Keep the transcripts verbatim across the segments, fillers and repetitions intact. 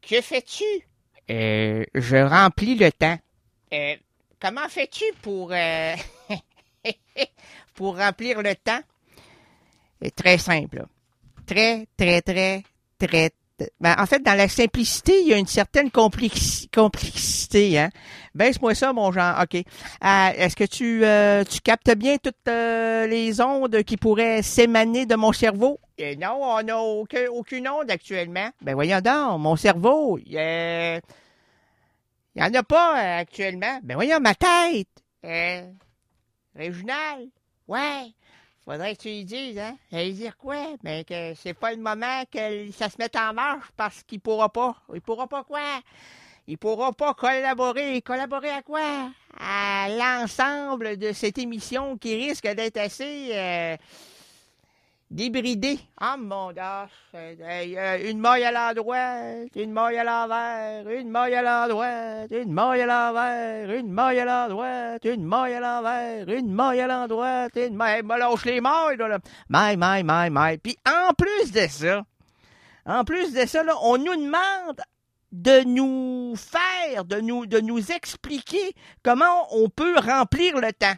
Que fais-tu? Euh, je remplis le temps. Euh, comment fais-tu pour, euh, Pour remplir le temps? C'est très simple. Là. Très, très, très, très... Ben, en fait, dans la simplicité, il y a une certaine complexi- complexité. Hein? Baisse-moi ça, mon genre. OK. Euh, est-ce que tu, euh, tu captes bien toutes euh, les ondes qui pourraient s'émaner de mon cerveau? euh, non, on n'a aucun, aucune onde actuellement. Ben voyons donc, mon cerveau, il Euh, il n'y en a pas euh, actuellement. ben voyons, ma tête. Euh, Réginal, ouais. Faudrait que tu lui dises, hein? Elle dire quoi? Mais que c'est pas le moment que ça se mette en marche parce qu'il pourra pas. Il pourra pas quoi? Il pourra pas collaborer. Collaborer à quoi? À l'ensemble de cette émission qui risque d'être assez euh, débridée. Ah, mon Dieu! Euh, une maille à l'endroit, une maille à l'envers, une maille à l'endroit, une maille à l'envers, une maille à l'endroit, une maille à l'envers, une maille à l'endroit, une maille. Me lâche les mailles, là. Maille, maille, maille, maille. Puis en plus de ça, en plus de ça, là, on nous demande de nous faire, de nous, de nous expliquer comment on peut remplir le temps.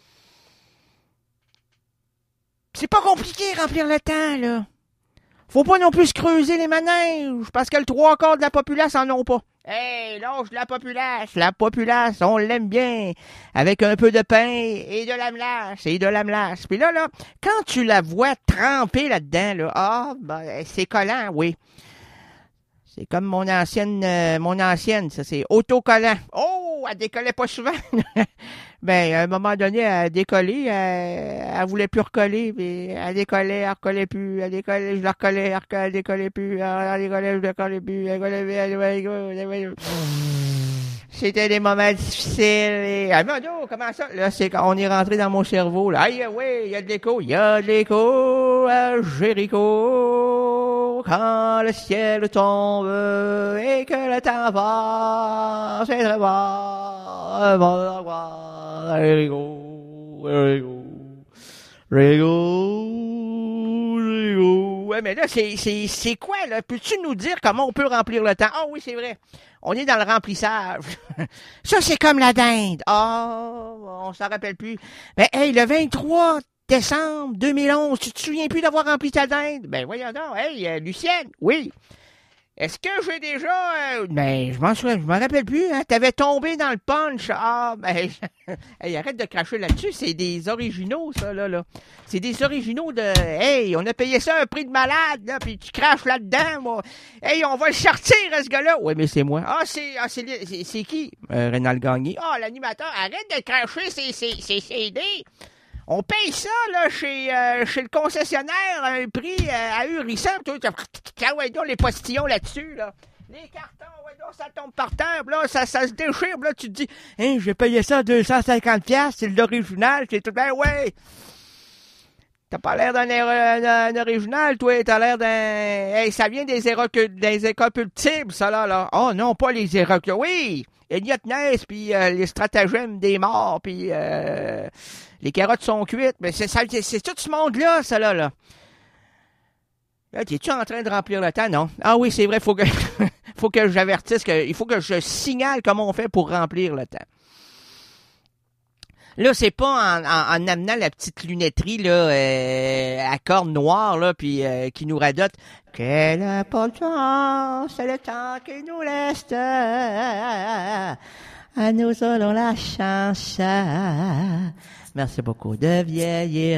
C'est pas compliqué, remplir le temps, là. Faut pas non plus se creuser les manèges, parce que le trois quarts de la populace en ont pas. Hey, lâche la populace. La populace, on l'aime bien. Avec un peu de pain et de la melasse, et de la melasse. Puis là, là, quand tu la vois tremper là-dedans, là, ah, ben, c'est collant, oui. C'est comme mon ancienne, euh, mon ancienne, ça, c'est autocollant. Oh, elle décollait pas souvent. Ben, à un moment donné, elle a décollé, elle, elle voulait plus recoller, puis elle décollait, elle recollait plus, elle décollait, je la recollais, elle, recollait, elle décollait plus, elle décollait, je la recollais plus, elle décollait plus, elle décollait plus. C'était des moments difficiles. Et... Ah, mon Dieu, comment ça? Là, c'est quand on est rentré dans mon cerveau, là. Aïe, oui, il y a de l'écho, il y a de l'écho à Jéricho, quand le ciel tombe et que le temps passe, c'est très bas, bon, bon. Rigo, Rigo, Rigo, Rigo. Ouais, mais là, c'est, c'est, c'est quoi, là? Peux-tu nous dire comment on peut remplir le temps? Ah oui, c'est vrai. On est dans le remplissage. Ça, c'est comme la dinde. Ah, oh, on s'en rappelle plus. Mais, hey, le vingt-trois décembre deux mille onze, tu te souviens plus d'avoir rempli ta dinde? Ben, voyons donc. Hey, euh, Lucienne, oui. Est-ce que j'ai déjà... Euh... Ben, je m'en souviens, je m'en rappelle plus, hein. T'avais tombé dans le punch. Ah, ben... hey, arrête de cracher là-dessus. C'est des originaux, ça, là, là. C'est des originaux de... Hey, on a payé ça un prix de malade, là, puis tu craches là-dedans, moi. Hey, on va le sortir, ce gars-là. Oui, mais c'est moi. Ah, c'est... Ah, c'est, c'est, c'est qui? Euh, Rénal Gagné. Ah, l'animateur, arrête de cracher ses, ses, ses C D. On paye ça, là, chez, euh, chez le concessionnaire, à un prix euh, ahurissant. Toi, tu as ouais, donc les postillons là-dessus, là. Les cartons, ouais, donc ça tombe par terre, là, ça, ça se déchire, là, tu te dis, hein, j'ai payé ça deux cent cinquante dollars, c'est l'original, c'est tout, ben ouais. T'as pas l'air d'un, d'un original, toi, t'as l'air d'un... Hey, ça vient des, éroc- des écopultibles, ça, là, là. Oh non, pas les éroc... Oui, Elliot Ness, puis euh, les stratagèmes des morts, puis... Euh... Les carottes sont cuites, mais c'est, ça, c'est, c'est tout ce monde-là, ça là, là. Là, t'es-tu en train de remplir le temps? Non. Ah oui, c'est vrai, faut que, faut que j'avertisse, que, il faut que je signale comment on fait pour remplir le temps. Là, c'est pas en, en, en amenant la petite lunetterie, là, euh, à cornes noires, là, puis euh, qui nous radote. Quelle importance, c'est le temps qui nous reste. À nous aurons la chance. Merci beaucoup de vieillir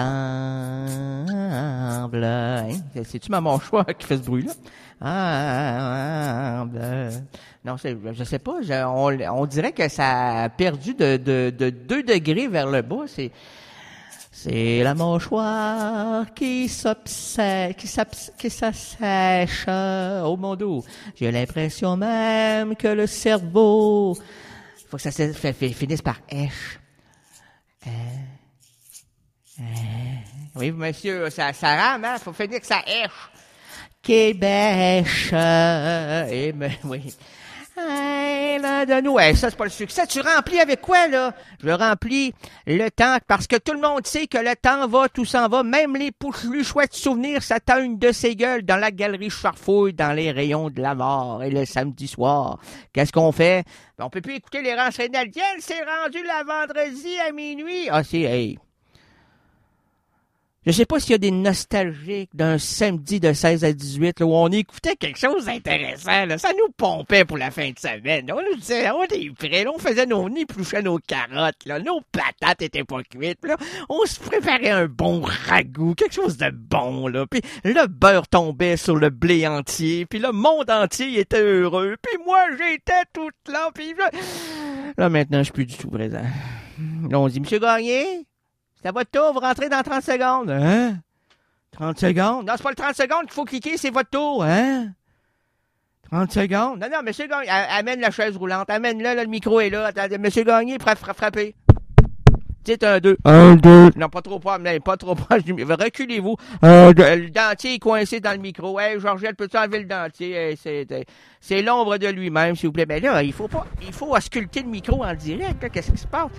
ensemble. Hein? C'est-tu Maman Choix qui fait ce bruit-là? Ensemble. Non, c'est, je sais pas. Je, on, on dirait que ça a perdu de, de, de deux degrés vers le bas. C'est, c'est la mâchoire qui s'obsèche, qui, qui s'assèche au mon dos. J'ai l'impression même que le cerveau, il faut que ça se, fait, fait, finisse par èche. Euh, euh, oui, monsieur, ça, ça rame, hein? Faut finir que ça èche. Qui bêche, et me, oui. Hey, l'un de nous. Ouais, ça, c'est pas le succès. Tu remplis avec quoi, là? Je remplis le temps, parce que tout le monde sait que le temps va, tout s'en va. Même les plus chouettes souvenirs s'atteignent de ses gueules dans la galerie Charfouille, dans les rayons de la mort. Et le samedi soir, qu'est-ce qu'on fait? Ben, on peut plus écouter les rangs rénaldiennes. C'est rendu la vendredi à minuit. Ah, c'est, hey. Je sais pas s'il y a des nostalgiques d'un samedi de seize à dix-huit là, où on écoutait quelque chose d'intéressant. Là. Ça nous pompait pour la fin de semaine. Là. On nous disait, on était prêts. Là, on faisait nos, on épluchait nos carottes. Là. Nos patates étaient pas cuites. Là. On se préparait un bon ragoût, quelque chose de bon. Là. Puis le beurre tombait sur le blé entier. Puis le monde entier était heureux. Puis moi, j'étais toute là. Puis là, là maintenant, je suis plus du tout présent. Là, on dit, Monsieur Gagné, c'est à votre tour, vous rentrez dans trente secondes. Hein? trente secondes? Non, c'est pas le trente secondes qu'il faut cliquer, c'est votre tour. Hein? trente secondes? Non, non, monsieur Gagné, amène la chaise roulante, amène-le, là, le micro est là. Attendez, monsieur Gagné, prêt à frapper. Dites un, deux. Un, deux. Non, pas trop proche, pas trop proche. Reculez-vous. Un, deux. Le dentier est coincé dans le micro. Hey, Georgette, peux-tu enlever le dentier? Hey, c'est, c'est l'ombre de lui-même, s'il vous plaît. Mais là, il faut pas, il faut ausculter le micro en direct, là. Qu'est-ce qui se passe?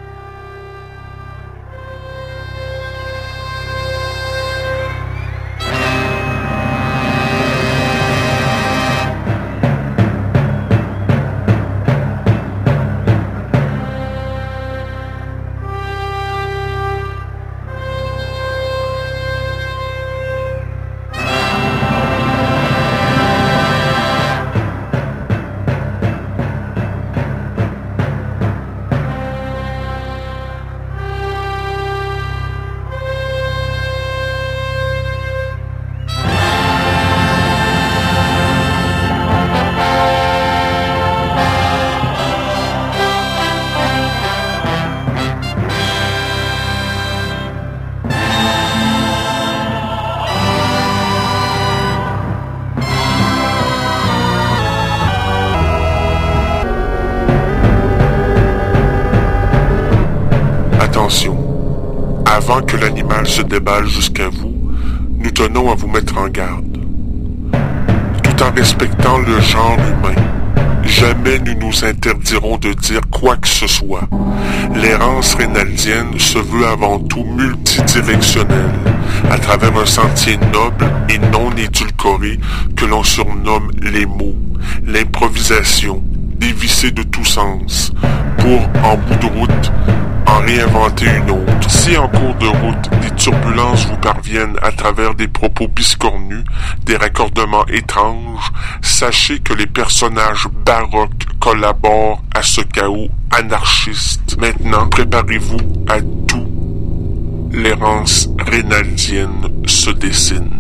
Avant que l'animal se déballe jusqu'à vous, nous tenons à vous mettre en garde. Tout en respectant le genre humain, jamais nous nous interdirons de dire quoi que ce soit. L'errance rénaldienne se veut avant tout multidirectionnelle, à travers un sentier noble et non édulcoré que l'on surnomme les mots, l'improvisation, dévissée de tout sens, pour, en bout de route, en réinventer une autre. Si en cours de route, des turbulences vous parviennent à travers des propos biscornus, des raccordements étranges, sachez que les personnages baroques collaborent à ce chaos anarchiste. Maintenant, préparez-vous à tout. L'errance rénaldienne se dessine.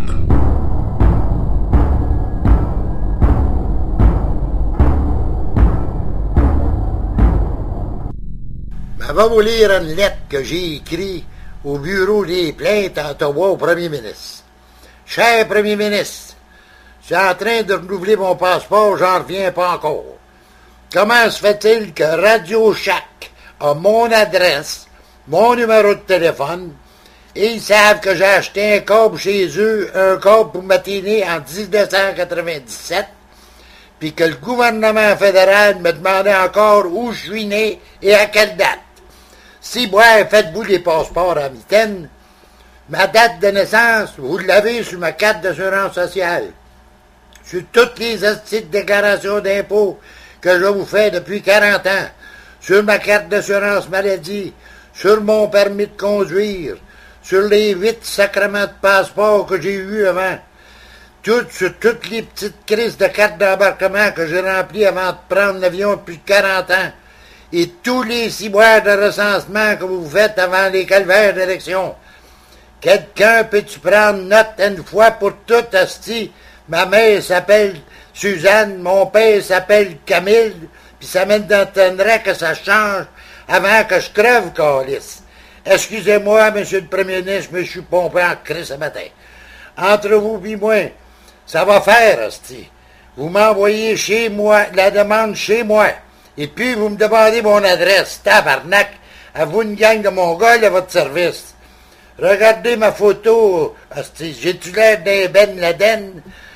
Je vais vous lire une lettre que j'ai écrite au bureau des plaintes à Ottawa au premier ministre. Cher premier ministre, je suis en train de renouveler mon passeport, j'en reviens pas encore. Comment se fait-il que Radio Shack a mon adresse, mon numéro de téléphone, et ils savent que j'ai acheté un câble chez eux, un câble pour matiner en dix-neuf cent quatre-vingt-dix-sept, puis que le gouvernement fédéral me demandait encore où je suis né et à quelle date. Si, ouais, faites-vous des passeports à mitaine, ma date de naissance, vous l'avez sur ma carte d'assurance sociale. Sur toutes les petites déclarations d'impôts que je vous fais depuis quarante ans, sur ma carte d'assurance maladie, sur mon permis de conduire, sur les huit sacrements de passeport que j'ai eus avant, tout, sur toutes les petites crises de cartes d'embarquement que j'ai remplies avant de prendre l'avion depuis quarante ans, et tous les ciboires de recensement que vous faites avant les calvaires d'élection. Quelqu'un peut-tu prendre note une fois pour toutes, asti? Ma mère s'appelle Suzanne, mon père s'appelle Camille, puis ça m'étonnerait que ça change avant que je crève, câlisse. Excusez-moi, monsieur le premier ministre, mais je suis pompé en crise ce matin. Entre vous et moi, ça va faire, asti. Vous m'envoyez chez moi, la demande chez moi. Et puis, vous me demandez mon adresse. Tabarnak, à vous une gang de Mongols à votre service. Regardez ma photo. Asti, j'ai-tu l'air d'un Ben Laden?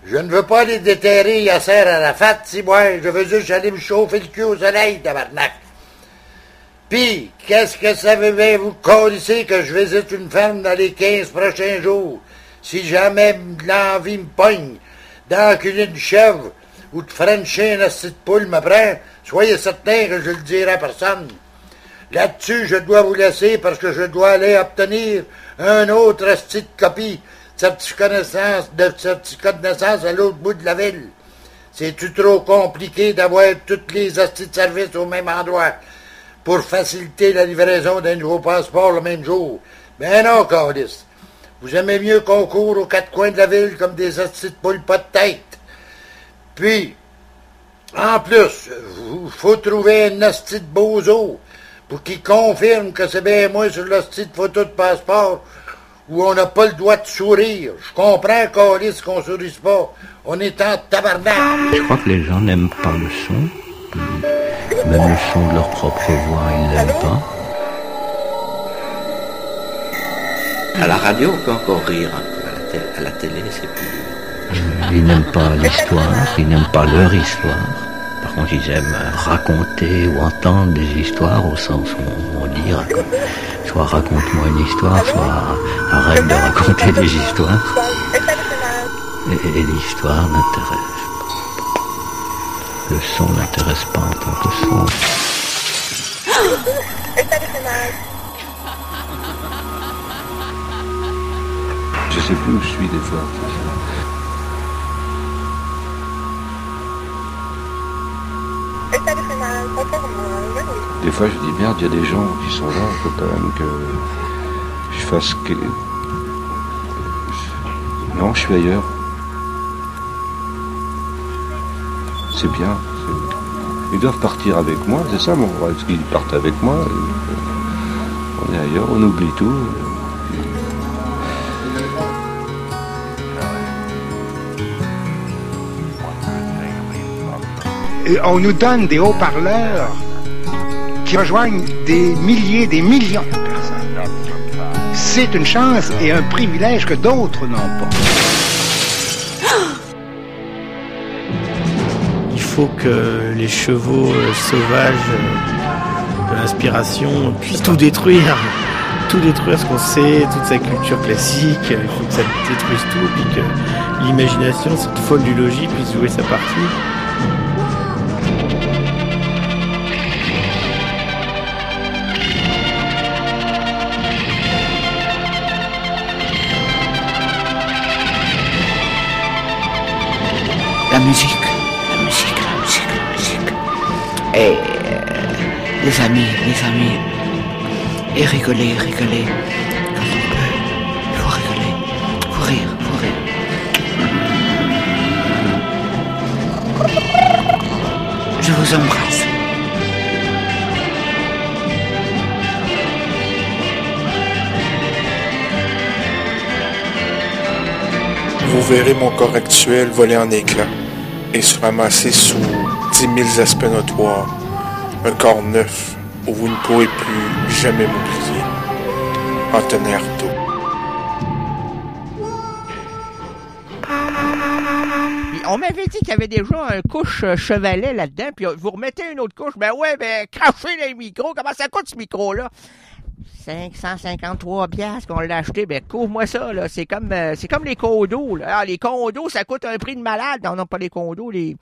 Je ne veux pas aller déterrer Yasser Arafat, si moi, je veux juste aller me chauffer le cul au soleil, tabarnak. Pis, qu'est-ce que ça veut bien vous coller que je visite une ferme dans les quinze prochains jours? Si jamais l'envie me pogne d'enculer une chèvre ou de frencher une hostie de poule me prend, soyez certain que je le dirai à personne. Là-dessus, je dois vous laisser parce que je dois aller obtenir un autre hostie de copie de certificat de naissance, de certificat de naissance à l'autre bout de la ville. C'est-tu trop compliqué d'avoir toutes les hosties de service au même endroit pour faciliter la livraison d'un nouveau passeport le même jour? Ben non, câlisse. Vous aimez mieux qu'on court aux quatre coins de la ville comme des hosties de poules pas de tête. Puis, en plus, il faut trouver un hostie de bozo pour qu'il confirme que c'est bien moi sur l'hostie de photo de passeport où on n'a pas le droit de sourire. Je comprends, câlisse, qu'on sourise pas. On est en tabarnak. Je crois que les gens n'aiment pas le son. Même le son de leur propre voix, ils l'aiment pas. À la radio, on peut encore rire un peu. À la, télé, à la télé, c'est plus... Ils n'aiment pas l'histoire, ils n'aiment pas leur histoire. Par contre, ils aiment raconter ou entendre des histoires au sens où on dit soit raconte-moi une histoire, soit arrête de raconter des histoires. Et, et l'histoire n'intéresse pas. Le son n'intéresse pas en tant que son. Je sais plus où je suis des fois. Des fois je dis merde, il y a des gens qui sont là, il faut quand même que je fasse que... Non, je suis ailleurs. C'est bien. C'est... Ils doivent partir avec moi, c'est ça mon rêve, parce qu'ils partent avec moi. On est ailleurs, on oublie tout. Et on nous donne des haut-parleurs qui rejoignent des milliers, des millions de personnes. C'est une chance et un privilège que d'autres n'ont pas. Il faut que les chevaux euh, sauvages euh, de l'inspiration puissent tout détruire. Tout détruire ce qu'on sait, toute sa culture classique. Il faut que ça détruise tout, puis que l'imagination, cette folle du logis, puisse jouer sa partie. La musique, la musique, la musique, la musique. Et euh, les amis, les amis. Et rigoler, rigoler. Quand on peut. Il faut rigoler. Il faut rire, il faut rire. Je vous embrasse. Vous verrez mon corps actuel voler en éclats et se ramasser sous dix mille aspects notoires. Un corps neuf où vous ne pourrez plus jamais m'oublier. Anthony Artaud. On m'avait dit qu'il y avait déjà un couche chevalet là-dedans, puis vous remettez une autre couche. Ben ouais, ben crachez les micros. Comment ça coûte ce micro-là? cinq cent cinquante-trois piastres qu'on l'a acheté, ben couvre-moi ça, là. C'est comme euh, c'est comme les condos, là. Ah, les condos, ça coûte un prix de malade. Non, non, pas les condos, les.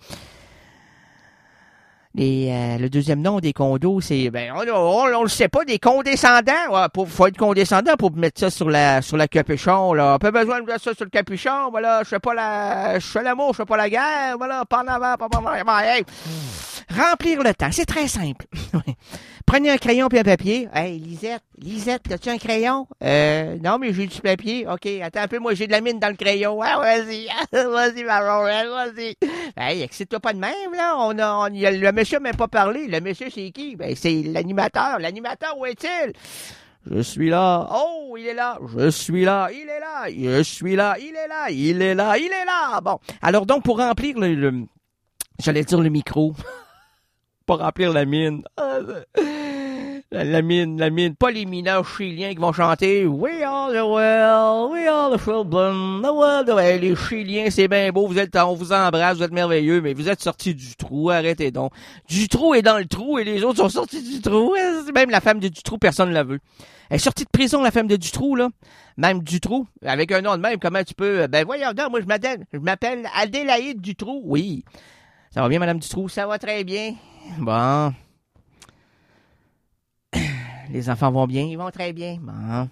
Les, euh, le deuxième nom des condos, c'est ben on, on, on le sait pas, des condescendants. Ouais, pour faut être condescendant pour mettre ça sur la sur la capuchon, là. Pas besoin de mettre ça sur le capuchon, voilà, je fais pas la je fais l'amour, je fais pas la guerre, voilà, pas en avant, pas en avant. Hey. Remplir le temps, c'est très simple. Prenez un crayon puis un papier. Hey, Lisette, Lisette, as-tu un crayon? Euh, non, mais j'ai du papier. OK, attends un peu, moi j'ai de la mine dans le crayon. Ah, vas-y, vas-y, Maron, vas-y. Hey, excite-toi pas de même, là. On a, on, y a, le monsieur m'a même pas parlé. Le monsieur, c'est qui? Ben, c'est l'animateur. L'animateur, où est-il? Je suis là. Oh, il est là. Je suis là. Il est là. Je suis là. Il est là. Il est là. Il est là. Bon. Alors, donc, pour remplir le, le j'allais dire le micro. Pour remplir la mine. Ah, La, la mine, la mine. Pas les mineurs chiliens qui vont chanter « We are the world, we are the children, the world... » Ouais, les Chiliens, c'est bien beau, vous êtes, on vous embrasse, vous êtes merveilleux, mais vous êtes sortis du trou, arrêtez donc. Dutroux est dans le trou et les autres sont sortis du trou. Même la femme de Dutroux, personne ne la veut. Elle est sortie de prison, la femme de Dutroux, là. Même Dutroux, avec un nom de même, comment tu peux... Ben voyons, non, moi je m'appelle, je m'appelle Adélaïde Dutroux, oui. Ça va bien, Madame Dutroux? Ça va très bien. Bon... Les enfants vont bien, ils vont très bien. Bon.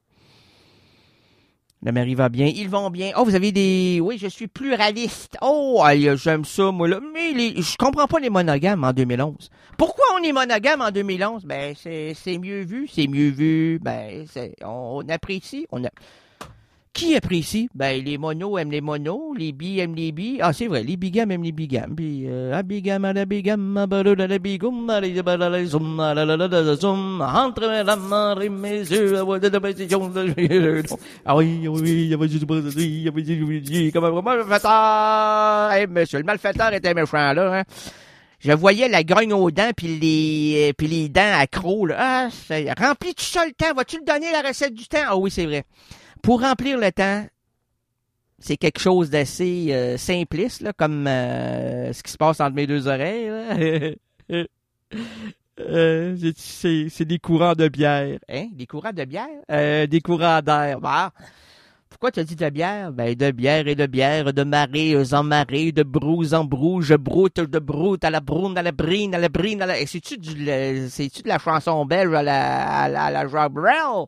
Le mari va bien, ils vont bien. Oh, vous avez des... Oui, je suis pluraliste. Oh, aïe, j'aime ça, moi, là. Mais les... je comprends pas les monogames en deux mille onze. Pourquoi on est monogame en deux mille onze? Ben, c'est, c'est mieux vu, c'est mieux vu. Ben, c'est... On, on apprécie, on a... Qui apprécie? Ben, les monos aiment les monos, les bi aiment les bi. Ah, c'est vrai, les bigames aiment les bigames. Puis, euh, à bigam, à la bigam, à balou, à la bigoum, à la balala, zoom, à la la la la zoom, entre la main et mes yeux, à la position de... Ah oui, oui, il y avait du il y avait du comme un malfaiteur. Eh, monsieur, le malfaiteur était méchant, là, hein. Je voyais la grogne aux dents puis les, puis les dents à crocs, là. Ah, c'est... Remplis-tu ça le temps? Vas-tu le donner la recette du temps? Ah oui, c'est vrai. Pour remplir le temps, c'est quelque chose d'assez euh, simpliste, là, comme euh, ce qui se passe entre mes deux oreilles. Là. euh, c'est, c'est, c'est des courants de bière. Hein? Des courants de bière? Euh, des courants d'air. Bah, pourquoi tu as dit de bière? Ben, de bière et de bière, de marée en marée, de brousse en brousse, je broute, de broute, à la broune, à la brine, à la brine, à la... Et c'est-tu, du, le, c'est-tu de la chanson belge à la, à la, à la Joie Brel?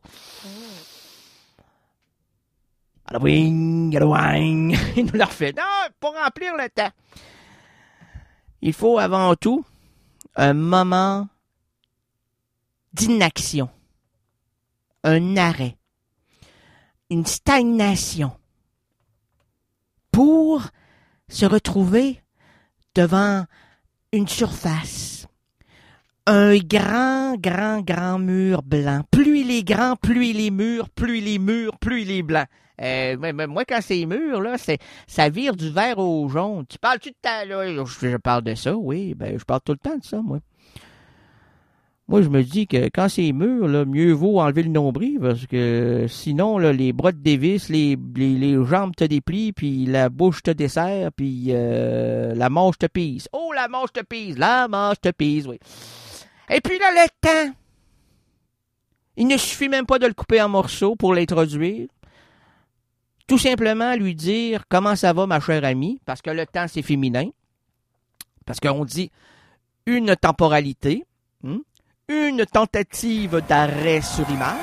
À la wing, à la wing. Il nous l'a refait. Non, pour remplir le temps. Il faut avant tout un moment d'inaction. Un arrêt. Une stagnation. Pour se retrouver devant une surface. Un grand, grand, grand mur blanc. Plus il est grand, plus il est mûr, plus il est mûr, plus il est blanc. Euh, moi, quand c'est mûr, là, c'est, ça vire du vert au jaune. Tu parles-tu de ta, là? Je, je parle de ça, oui. Ben, je parle tout le temps de ça, moi. Moi, je me dis que quand c'est mûr, là, mieux vaut enlever le nombril, parce que sinon, là, les bras te dévissent, les, les, les jambes te déplient, puis la bouche te dessert, puis euh, la manche te pise. Oh, la manche te pise! La manche te pise, oui. Et puis là, le temps. Il ne suffit même pas de le couper en morceaux pour l'introduire. Tout simplement lui dire « Comment ça va, ma chère amie? » Parce que le temps, c'est féminin. Parce qu'on dit une temporalité, hein? Une tentative d'arrêt sur image.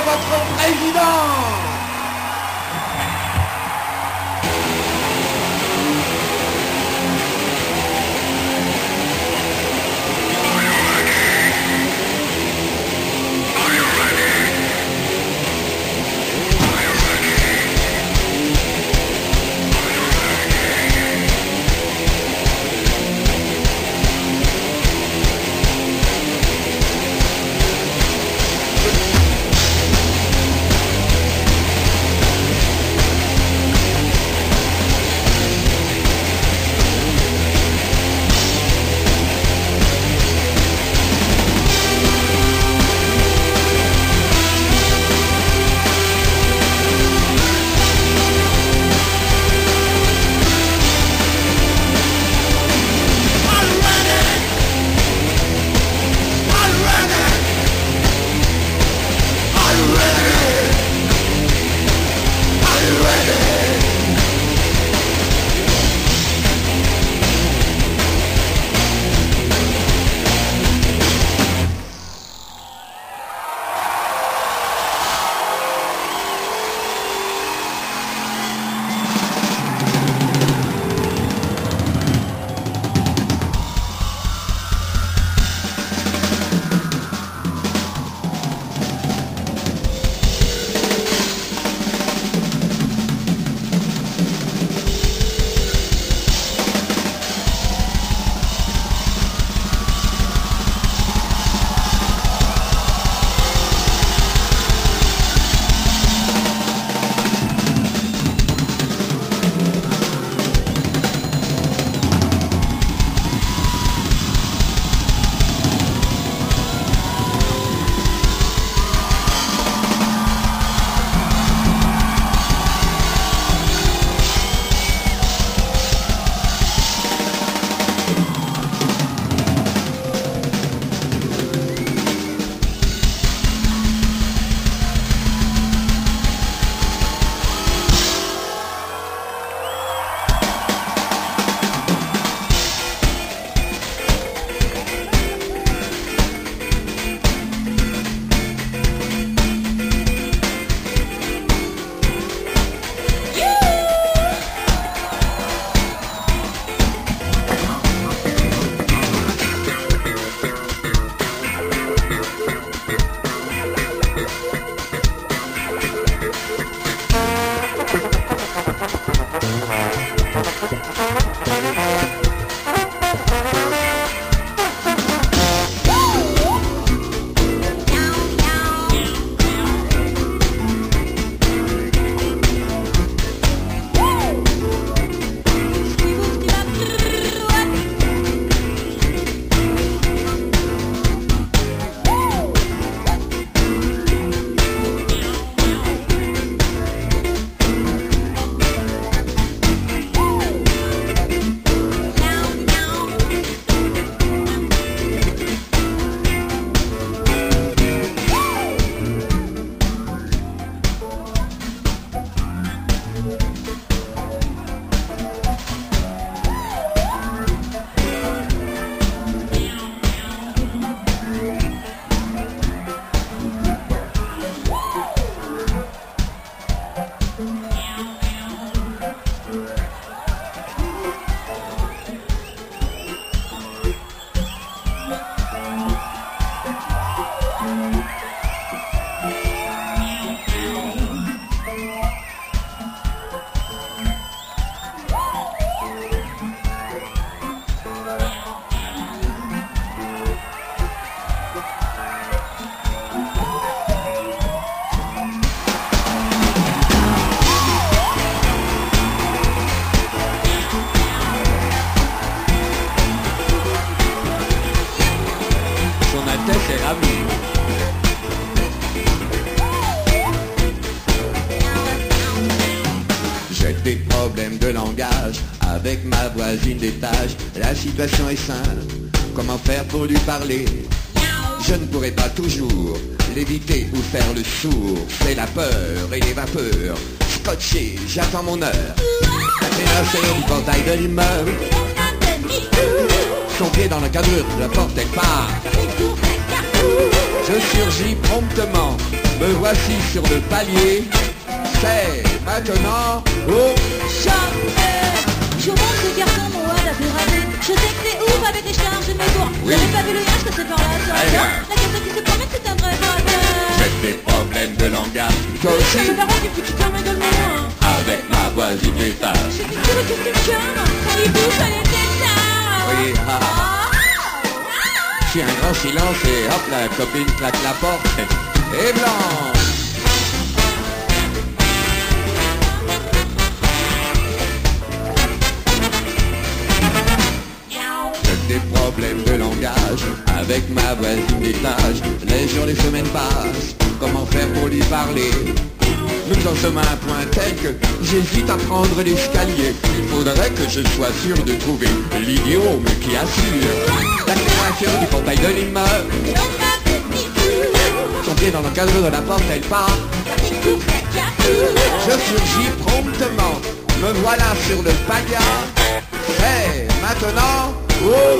votre président. des problèmes de langage avec ma voisine d'étage. La situation est simple, comment faire pour lui parler? Je ne pourrai pas toujours l'éviter ou faire le sourd. C'est la peur et les vapeurs. Scotché, j'attends mon heure. La ténaceur du portail de l'immeuble. Son pied dans la cadrure, la porte elle part. Je surgis promptement, me voici sur le palier. C'est maintenant au jamais. Je monte ce carton, mon wad a dérapé. Je sais que t'es ouf avec les charges de mes cours. Oui. J'avais pas vu le lien, je passais par là sur la Allez, carte. La carte qui se promène, c'est un vrai bravard. J'ai des problèmes de langage. Toi Ça aussi, me parents qui foutent comme un golemon. avec ma voisine d'étage. Je suis sûre que c'est le cœur. Quand il bouge, elle est tétard. Oui, ah, ah. Je suis un grand silence et hop, la copine claque la porte. Et blanc. J'ai des problèmes de langage avec ma voisine d'étage. Les jours, les semaines passent, comment faire pour lui parler? Nous en sommes à un point tel que j'hésite à prendre l'escalier. Il faudrait que je sois sûr de trouver l'idiome qui assure la convention du portail de l'immeuble. Son pied dans le cadre de la porte, elle part. Je surgis promptement, me voilà sur le paillard. C'est maintenant oh.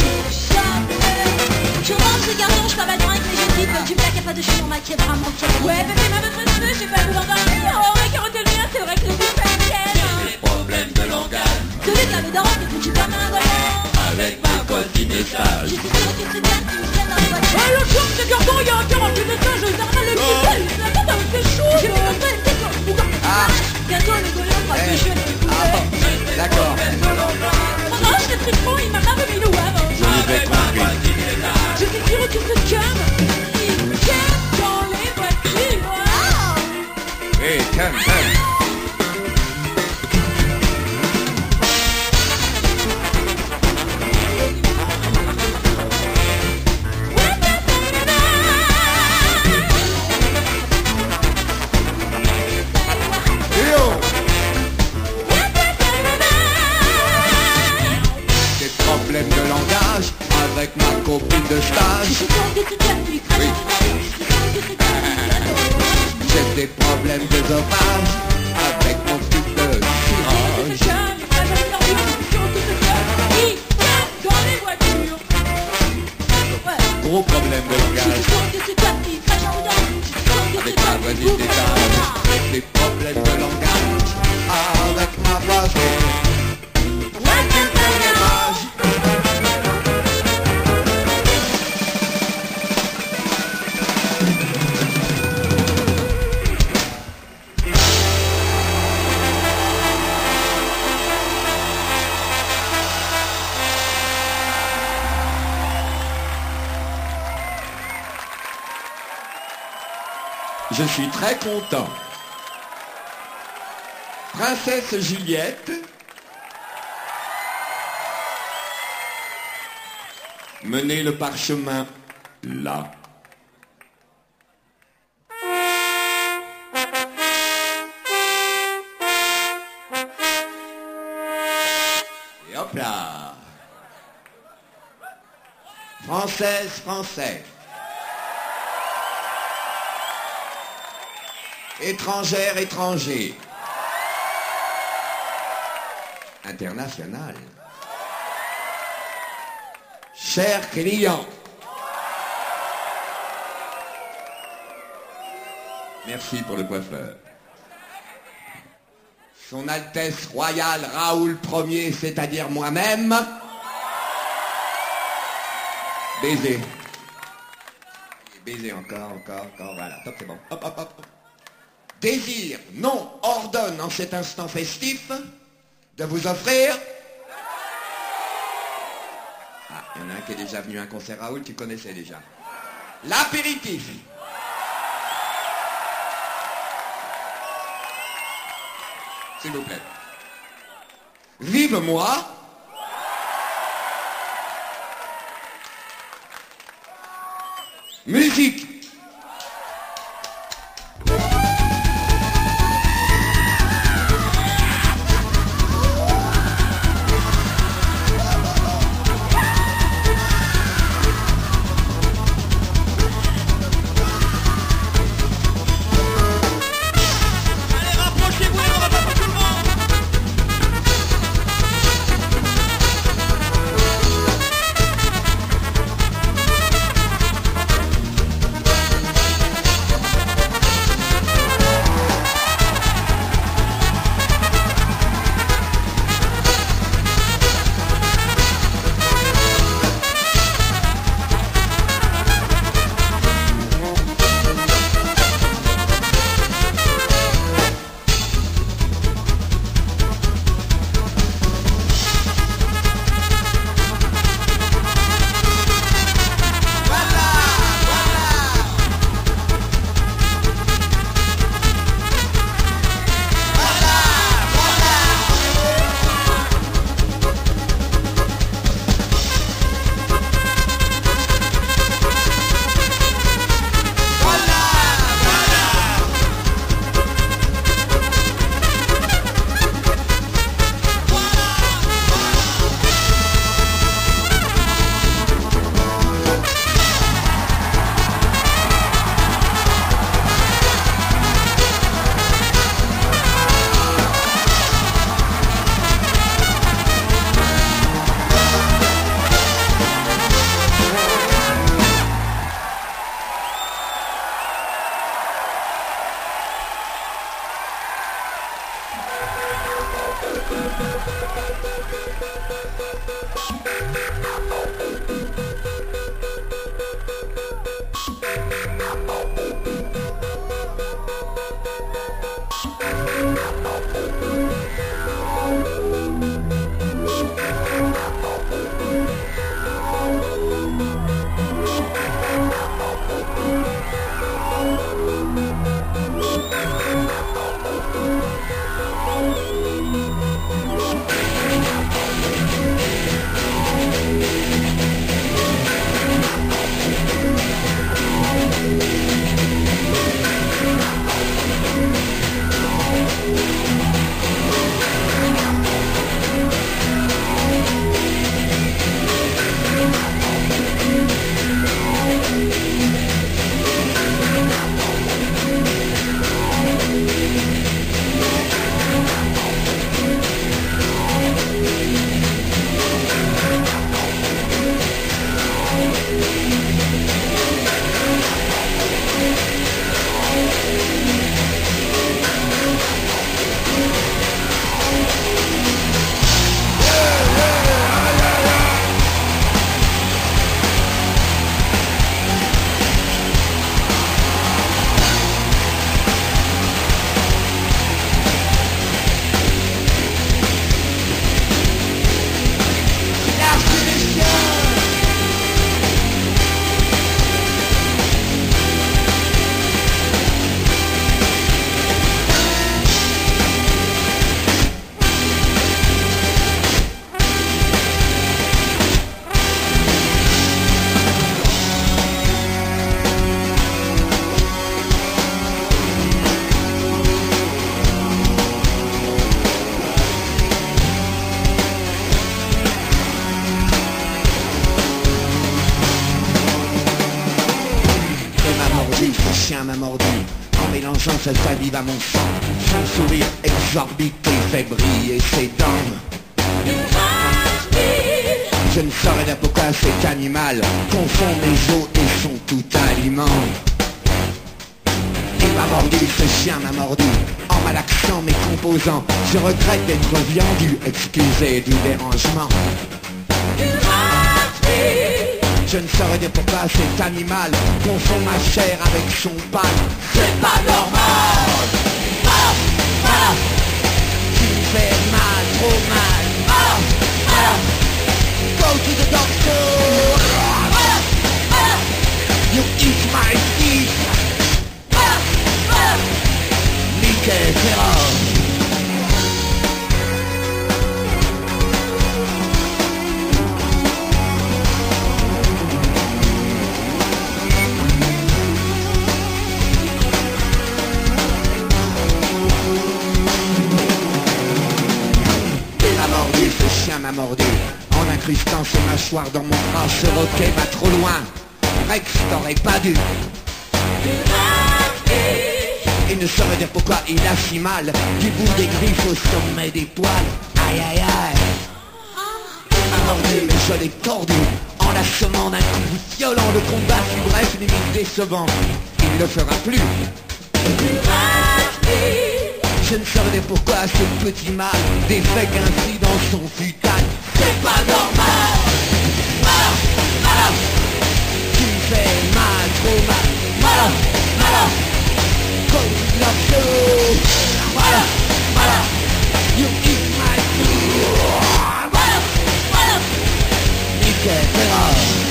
Je range les garçons, je parle loin avec mes jeunes filles. Comme tu me l'as, qu'il n'y a pas de chien dans ma quête, vraiment quête. Ouais, bébé, ma maîtresse neveu, j'ai pas voulu en parler. Oh, mec, arrête le mien, c'est vrai que le but est nickel. Des problèmes de langage Celui de la médorante, que foutu comme un golemon. avec ma voisine d'étage. Je suis sûre que c'est bien que tu me tiennes dans la voiture. Ah, l'autre jour, ce garçon, il y a un quarante messages, ça va le nickel. La tête avec ses choux. J'ai mis comme ça une tête sur le bouton. Ah, Bientôt, le golemon fera que je vais le ah bon, d'accord. Oh, je fais trop, il m'a pas remis le web. Je vous ai compris. Je suis sûre que ce cœur, il tient dans les voitures. Hé, calme, calme. Des problèmes de langage avec ma copine de stage. Oui. J'ai des problèmes d'œsophage avec mon type de tirage. Gros problème de langage avec ma voisine d'étage. Des problèmes de langage avec ma voisine. Je suis très content. Princesse Juliette, menez le parchemin là. Et hop là. Française, Français. Étrangère, étranger. International. Chers clients. Merci pour le coiffeur. Son Altesse Royale Raoul Ier, c'est-à-dire moi-même. Baiser. Baiser encore, encore, encore, voilà, top, c'est bon. Hop, hop, hop. Désir, non, ordonne en cet instant festif de vous offrir... Ah, il y en a un qui est déjà venu à un concert Raoul, tu connaissais déjà. L'apéritif. S'il vous plaît. Vive moi. Musique. chien m'a mordu en mélangeant sa salive à mon sang. Son sourire exorbité fait briller ses dents. Je ne saurais dire pourquoi cet animal confond mes os et son tout aliment. Il m'a mordu, ce chien m'a mordu, en malaxant mes composants. Je regrette d'être viandu, excusez du dérangement. Je ne saurais dire pourquoi cet animal confond ma chair avec son pan. C'est pas normal. Ah, ah, tu me fais mal, trop mal. Ah, ah, go to the doctor. Ah, ah, you eat my feet. Ah, ah, Mickey Ferrand. M'a mordu en incrustant ses mâchoires dans mon bras. Ce roquet va trop loin. Rex t'aurais pas dû. Il ne saurait dire pourquoi il a si mal du bout des griffes au sommet des poils. Aïe aïe aïe. Il m'a mordu mais je l'ai tordu en l'assommant d'un coup violent. Le combat fut bref, limite décevant. Il ne le fera plus. Je ne saurais dire pourquoi ce petit mal défèque ainsi dans son futal. C'est pas normal. Malin, malin, tu me fais mal, trop mal. Malin, malin, comme la flow. Malin, malin, you eat my food. Malin, malin, Mickey Ferrand.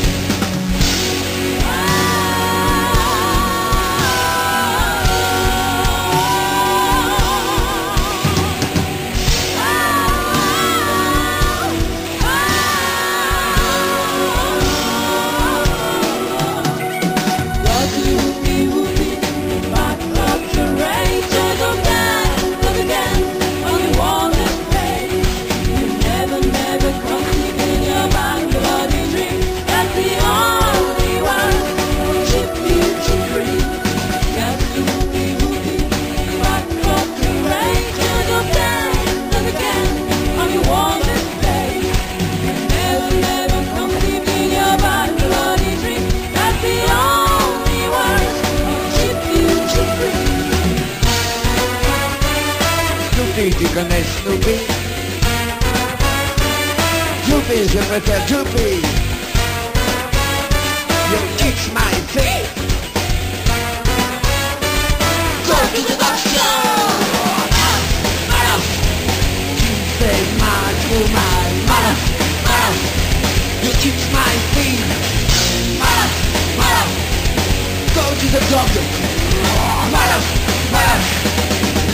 Tu connais Snoopy? Joopy, je préfère Joopy. You eat my feet. Go to the doctor. Malin, tu me fais mal, trop mal. Malin, malin, you eat my feet. Malin, malin, go to the doctor. Malin, malin.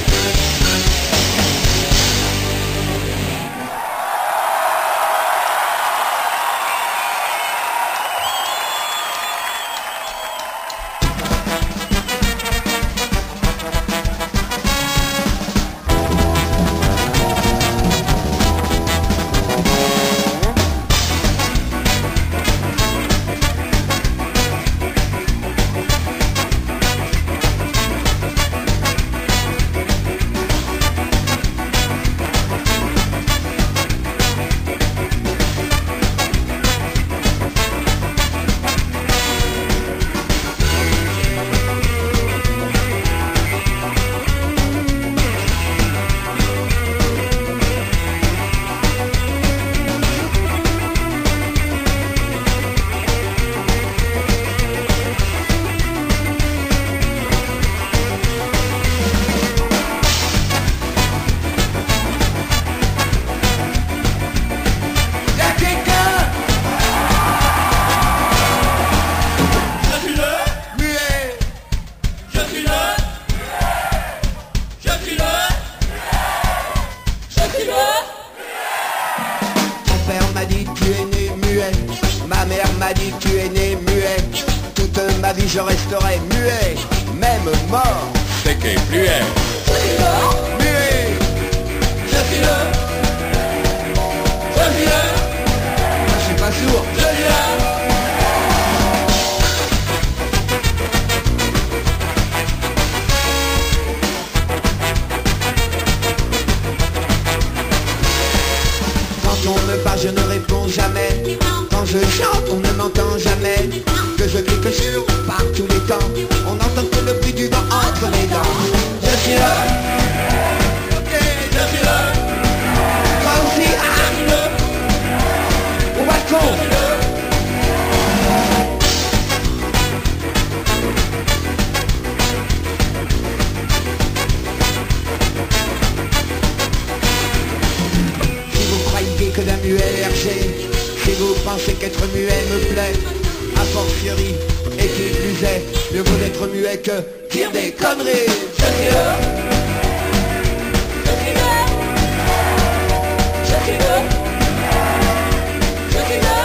Je resterai muet, même mort. C'est qui est muet. Je suis là, muet. Je suis là. Je suis là. Je suis pas sourd. Je suis là. je chante, on ne m'entend jamais. Que je crie, que je hurle par tous les temps. On n'entend que le bruit du vent entre mes dents. Je suis là. Ok, je suis là. Toi aussi, ah, au balcon. Si vous croyez que la muette est Hergé, si vous pensez qu'être muet me plaît, a fortiori, et qui plus est, mieux vaut d'être muet que dire des conneries. Je suis là. Je suis là. Je suis là. Je suis là.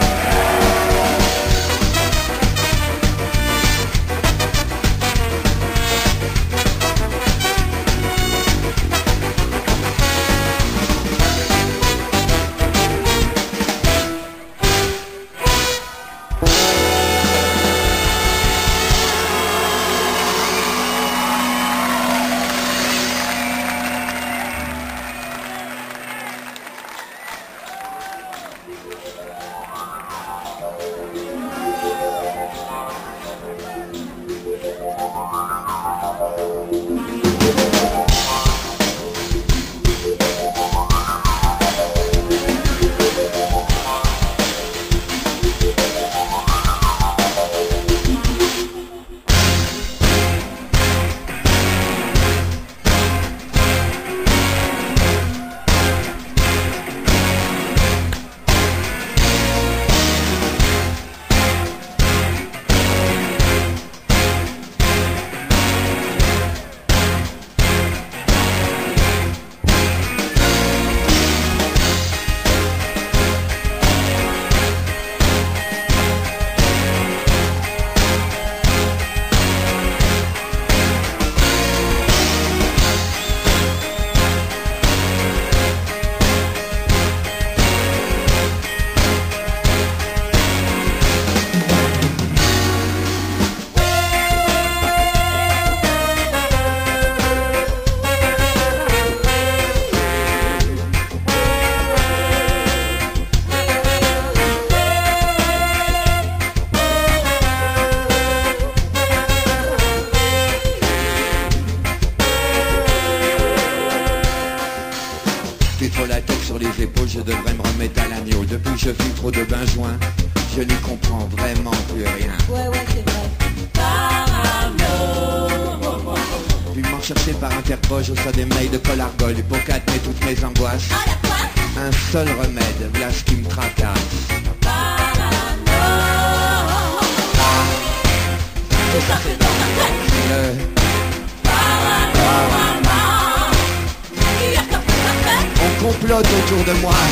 Je devrais me remettre à l'agneau. Depuis que je fus trop de benjoin, je n'y comprends vraiment plus rien. Ouais, ouais, c'est vrai. Par amour. Puis m'en chercher par interpoche au sein des mails de Colargol pour calmer toutes mes angoisses. Ah, la quoi? Un seul remède, voilà ce qui me tracasse. Par amour. Tout ça c'est dans ta tête. Le... Par amour, maman. Qui a tapé ta tête? On complote autour de moi.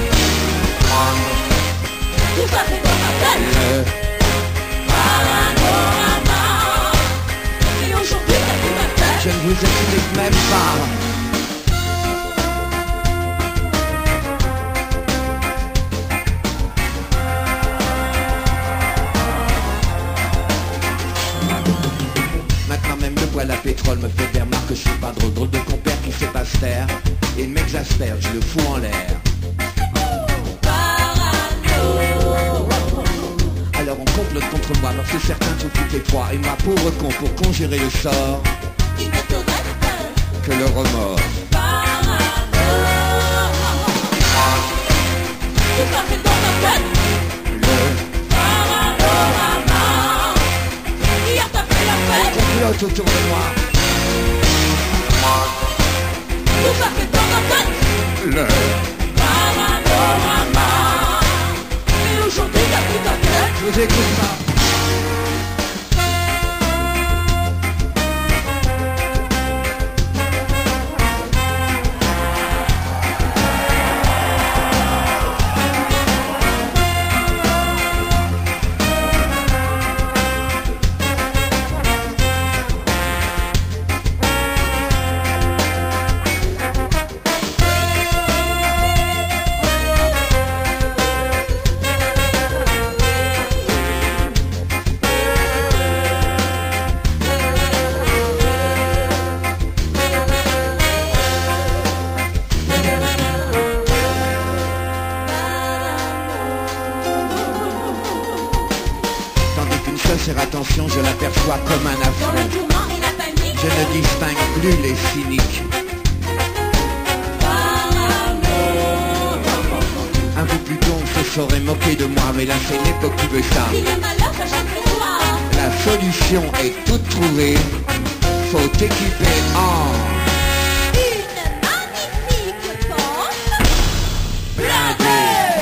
Tout ça c'est dans ta tête. Le... Par amour, maman. Et aujourd'hui t'as pris ma tête. Je ne vous explique même pas. Maintenant même le poêle à pétrole me fait des remarques que je suis pas drôle. Drôle de compère qui sait pas se taire. Et il m'exaspère, je le fous en l'air. Alors on complote contre moi, alors c'est certain que tout est froid. Et ma pauvre con, pour conjurer le sort, Il ne te reste que le remords. par amour. Tout ça c'est dans ta tête. Le... Par amour, maman. Qui a tapé la fête. complote autour de moi. Tout ça c'est dans ta tête. Le... Par amour, maman. Et aujourd'hui t'as pris ta tête. Je vous écoute pas. seul faire attention, je l'aperçois comme un affront. Dans le tourment et la panique, Je ne distingue plus les cyniques. Un peu plus tôt, on se serait moqué de moi, mais là c'est l'époque qui veut ça. si le malheur cache un trésor, La solution est toute trouvée. Faut équiper en une magnifique porte blindé.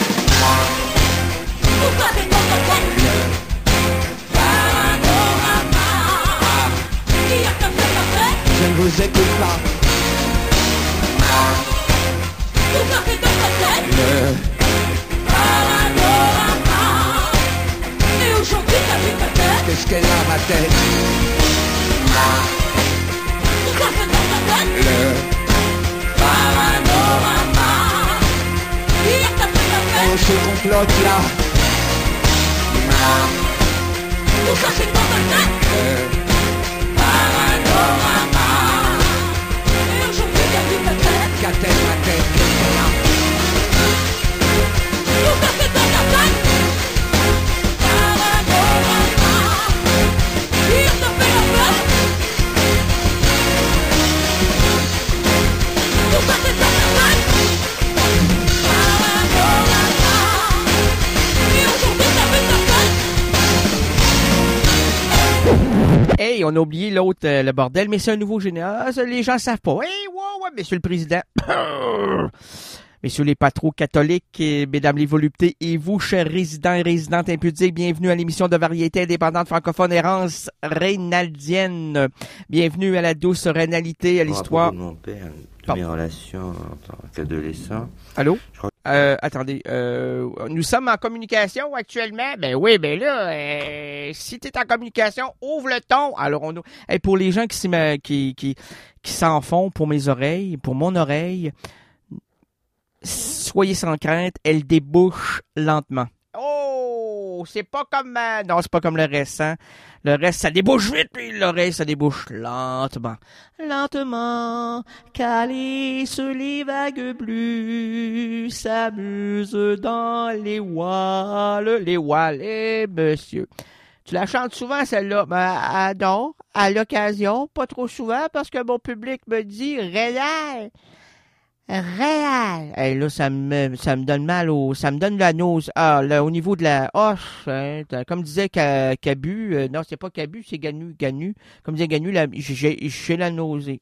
Pourquoi t'es pas contente? Panorama Qui a comme ça parfait? Je ne vous écoute pas. Pourquoi t'es dans ta tête? Le Panorama Et aujourd'hui t'as vu ta tête? Qu'est-ce qu'elle a ma tête? Pourquoi t'es dans ta tête? Le Panorama Qui a comme ça parfait? On se complote là. Pourquoi t'es dans ta tête? Le Panorama Et aujourd'hui t'as vu ta tête? qu'a-t-elle ma tête? Qu'est-ce qu'elle a? Pourquoi t'es dans ta tête? Panorama Qui a tapé la fête? Pourquoi t'es dans ta tête? Panorama Et aujourd'hui t'as vu ta tête? Hey, on a oublié l'autre, euh, le bordel, mais c'est un nouveau général. Les gens savent pas. Hey, ouais, ouais, monsieur le président. Messieurs les patrons catholiques, et mesdames les voluptés, et vous, chers résidents et résidentes impudiques, bienvenue à l'émission de variété indépendante francophone Errance Reynaldienne. Bienvenue à la douce rénalité, à l'histoire. À propos de mon père, de mes relations en tant qu'adolescent. Allô? Je crois... Euh, attendez, euh, nous sommes en communication actuellement. Ben oui, ben là, euh, si t'es en communication, ouvre le ton. Alors, on, hey, pour les gens qui, s'ima- qui, qui, qui s'en font pour mes oreilles, pour mon oreille, soyez sans crainte, elle débouche lentement. Oh, c'est pas comme, euh, non, c'est pas comme le reste, hein. Le reste, ça débouche vite, puis l'oreille, ça débouche lentement. Lentement, calé sur les vagues bleues, s'amuse dans les voiles, les voiles, eh, monsieur. Tu la chantes souvent, celle-là? Ben, à, non, à l'occasion, pas trop souvent, parce que mon public me dit, réel. Réal. Hey, là, ça me, ça me donne mal au, ça me donne la nausée. Ah, là, au niveau de la hoche, hein, comme disait Cabu, euh, non, c'est pas Cabu, c'est Ganu, Ganu. Comme disait Ganu, la, j'ai, j'ai la nausée.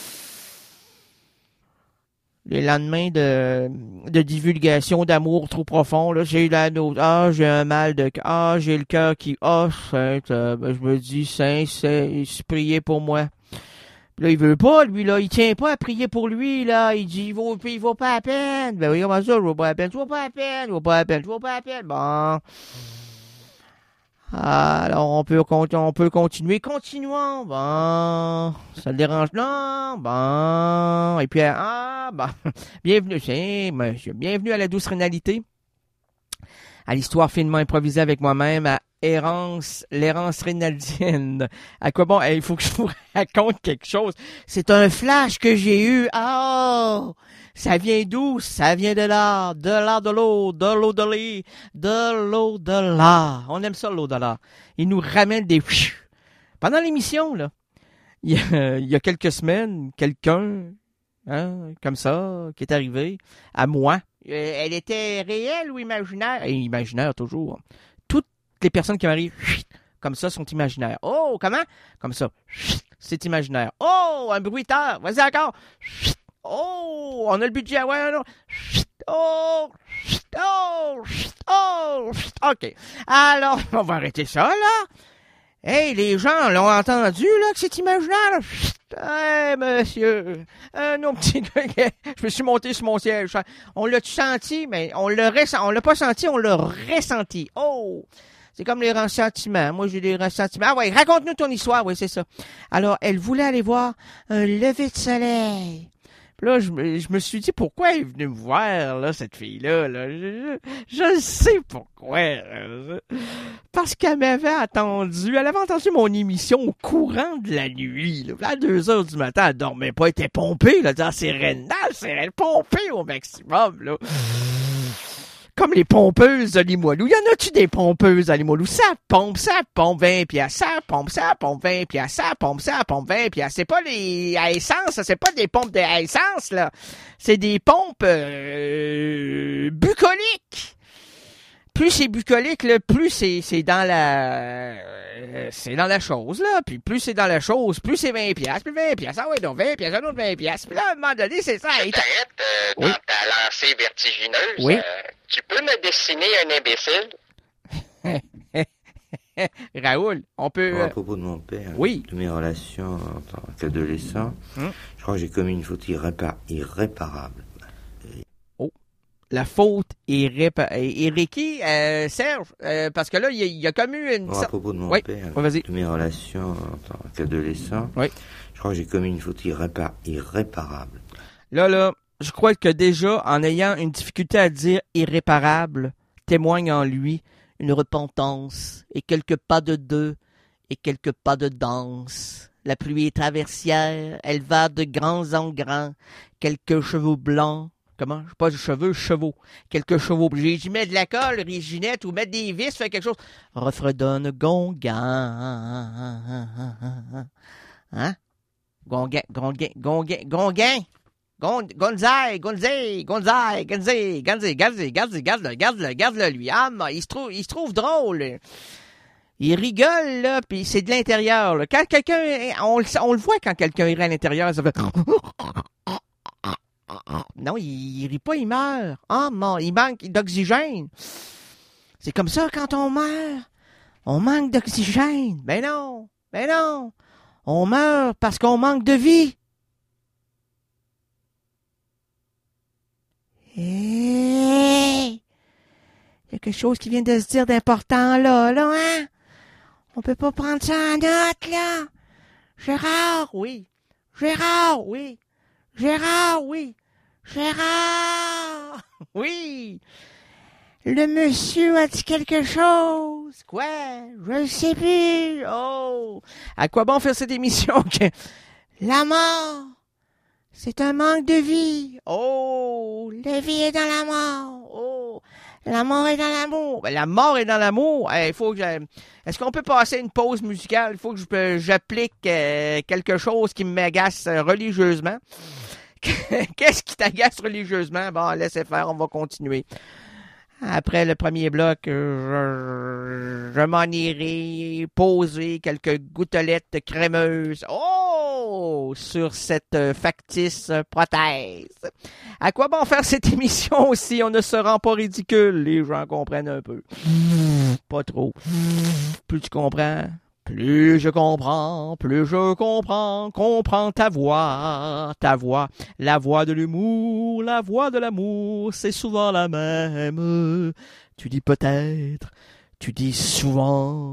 Les lendemains de, de divulgation d'amour trop profond, là, j'ai la nausée. Ah, j'ai un mal de, ah, j'ai le cœur qui hoche, hein, ben, je me dis, Saint, c'est, priez pour moi. Là, il veut pas, lui, là. Il tient pas à prier pour lui, là. Il dit, il vaut, il vaut pas la peine. Ben oui, comment ça, je vaut pas la peine? Je vaut pas la peine, je vaut pas la peine, je vaut pas la peine. Bon. Alors, on peut, on peut continuer. Continuons. Bon. Ça le dérange? Non. Bon. Et puis, ah, bon. Bienvenue, c'est, monsieur. Bienvenue à la douce rénalité. À l'histoire finement improvisée avec moi-même, à Errance, l'errance rénaldienne. À quoi bon? Il hey, faut que je vous raconte quelque chose. C'est un flash que j'ai eu. Oh! Ça vient d'où? Ça vient de là. De là, de l'eau, de l'eau de l'eau, de l'eau de là. On aime ça, l'eau de là. Il nous ramène des... Pendant l'émission, là, il y a, il y a quelques semaines, quelqu'un, hein, comme ça, qui est arrivé à moi. Elle était réelle ou imaginaire? Et imaginaire, toujours. Toutes les personnes qui m'arrivent comme ça sont imaginaires. Oh, comment? Comme ça. C'est imaginaire. Oh, un bruiteur. Vas-y encore. Oh, on a le budget. Ouais, non. Oh, oh, oh. OK. Alors, on va arrêter ça, là. Hey, les gens l'ont entendu, là, que c'est imaginaire. Hey, monsieur, euh, non, petit gars, je me suis monté sur mon siège. On l'a-tu senti? Mais on l'a ressenti. On l'a pas senti, on l'a ressenti. Oh! C'est comme les ressentiments. Moi, j'ai des ressentiments. Ah ouais, raconte-nous ton histoire. Oui, c'est ça. Alors, elle voulait aller voir un lever de soleil. Puis là, je me, je me suis dit, pourquoi elle est venue me voir, là, cette fille-là, là? Je, je, je sais pourquoi. Là. Parce qu'elle m'avait attendu. Elle avait entendu mon émission au courant de la nuit, là. À deux heures du matin, elle dormait pas, elle était pompée, là. C'est rénal, c'est rénal, pompée au maximum, là. comme les pompeuses de Limoilou. Y en a-tu des pompeuses à Limoilou? Ça pompe, ça pompe vingt piastres, ça pompe, ça pompe vingt piastres, ça pompe, ça pompe vingt piastres. C'est pas les à essence, c'est pas des pompes à essence, là. C'est des pompes euh, bucoliques. Plus c'est bucolique, là, plus c'est, c'est dans la euh, c'est dans la chose, là. Puis plus c'est dans la chose, plus c'est vingt piastres, plus vingt piastres. Ah oui, donc vingt piastres, un autre vingt piastres. Puis là, à un moment donné, c'est ça. Je t'arrête, euh, dans oui. ta lancée vertigineuse. Oui. Euh, tu peux me dessiner un imbécile? Raoul, on peut... Bon, à propos de mon père, oui. de mes relations en tant qu'adolescent, hum. je crois que j'ai commis une faute irrépar- irréparable. Oh, la faute irréparable. Euh, Serge, euh, parce que là, il y a, il y a commis une... Bon, à propos de mon oui. père, oui, vas-y. de mes relations en tant qu'adolescent, oui. je crois que j'ai commis une faute irrépar- irréparable. Là, là, je crois que déjà, en ayant une difficulté à dire irréparable, témoigne en lui une repentance, et quelques pas de deux, et quelques pas de danse. La pluie est traversière, elle va de grands en grands, quelques chevaux blancs, comment, pas de cheveux, chevaux, quelques chevaux, j'ai dit mettre de la colle, Réginette, ou mettre des vis, faire quelque chose, refredonne gongan, hein, gongan, gongan, gongan, gongan, Gonzaï, Gonzaï, Gonzaï, Gonzaï, Gonzaï, Gonzaï, Gonzaï, garde-le, garde-le, garde-le, lui. Ah, il se trouve, il se trouve drôle. Il rigole, là, puis c'est de l'intérieur, là. Quand quelqu'un, on, on le voit quand quelqu'un rit à l'intérieur, ça fait... Non, il, il rit pas, il meurt. Ah, non, il manque d'oxygène. C'est comme ça quand on meurt. On manque d'oxygène. Ben non, ben non. On meurt parce qu'on manque de vie. Hey! Il y a quelque chose qui vient de se dire d'important là, là, hein? On peut pas prendre ça en note, là. Gérard, oui. Gérard, oui. Gérard, oui. Gérard, oui. Le monsieur a dit quelque chose. Quoi? Je ne sais plus. Oh! À quoi bon faire cette émission? La mort! C'est un manque de vie. Oh, la vie est dans la mort. Oh, la mort est dans l'amour. Ben, la mort est dans l'amour. Il hey, faut que je... Est-ce qu'on peut passer une pause musicale? Il faut que je, j'applique euh, quelque chose qui m'agace religieusement. Qu'est-ce qui t'agace religieusement? Bon, laissez faire, on va continuer. Après le premier bloc, je, je m'en irai poser quelques gouttelettes crémeuses. Oh! Sur cette factice prothèse. À quoi bon faire cette émission si on ne se rend pas ridicule? Les gens comprennent un peu. Pas trop. Plus tu comprends, plus je comprends, plus je comprends, comprends ta voix, ta voix, la voix de l'humour, la voix de l'amour, c'est souvent la même. Tu dis peut-être, tu dis souvent.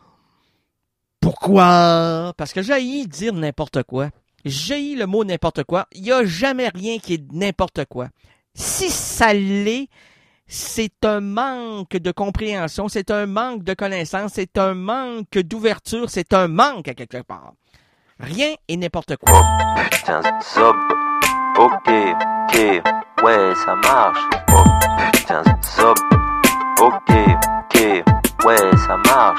Pourquoi? Parce que j'ai dire n'importe quoi. J'ai le mot n'importe quoi. Il n'y a jamais rien qui est n'importe quoi. Si ça l'est, c'est un manque de compréhension, c'est un manque de connaissance, c'est un manque d'ouverture, c'est un manque à quelque part. Rien et n'importe quoi. Oh, putain, zob. Ok, ok, ouais, ça marche. Oh, putain, zob. Ok, ok, ouais, ça marche.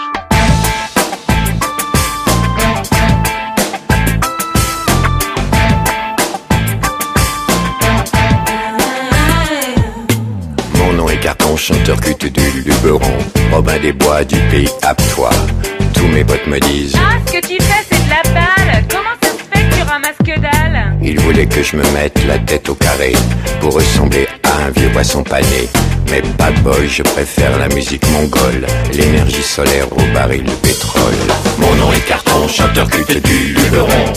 Mon nom est Carton, chanteur culte du Luberon, Robin des Bois du pays Aptois. Tous mes potes me disent: ah, ce que tu fais c'est de la balle. Comment ça se fait que tu ramasses que dalle? Ils voulaient que je me mette la tête au carré pour ressembler à un vieux poisson pané. Mais pas de bol, je préfère la musique mongole, l'énergie solaire au baril de pétrole. Mon nom est Carton, chanteur culte du Luberon,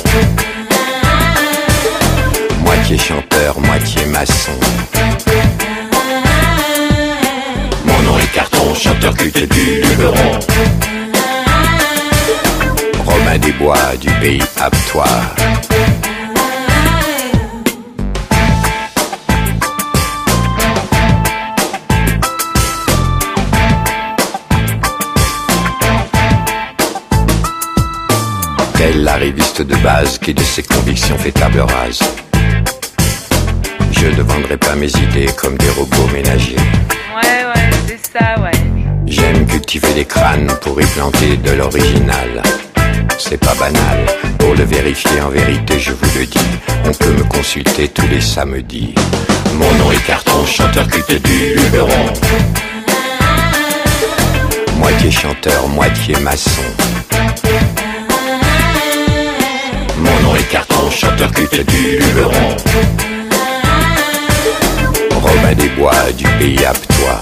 moitié chanteur, moitié maçon. Mon nom est Carton, chanteur culte du Luberon, Robin des Bois du pays Aptois. Telle l'arriviste de base qui de ses convictions fait table rase. Je ne vendrai pas mes idées comme des robots ménagers. Ouais, ouais, c'est ça, ouais. J'aime cultiver des crânes pour y planter de l'original. C'est pas banal, pour le vérifier en vérité je vous le dis. On peut me consulter tous les samedis. Mon nom est Carton, chanteur culte du Luberon. Moitié chanteur, moitié maçon. Mon nom est Carton, chanteur culte du Luberon. Robin des Bois du pays Aptois.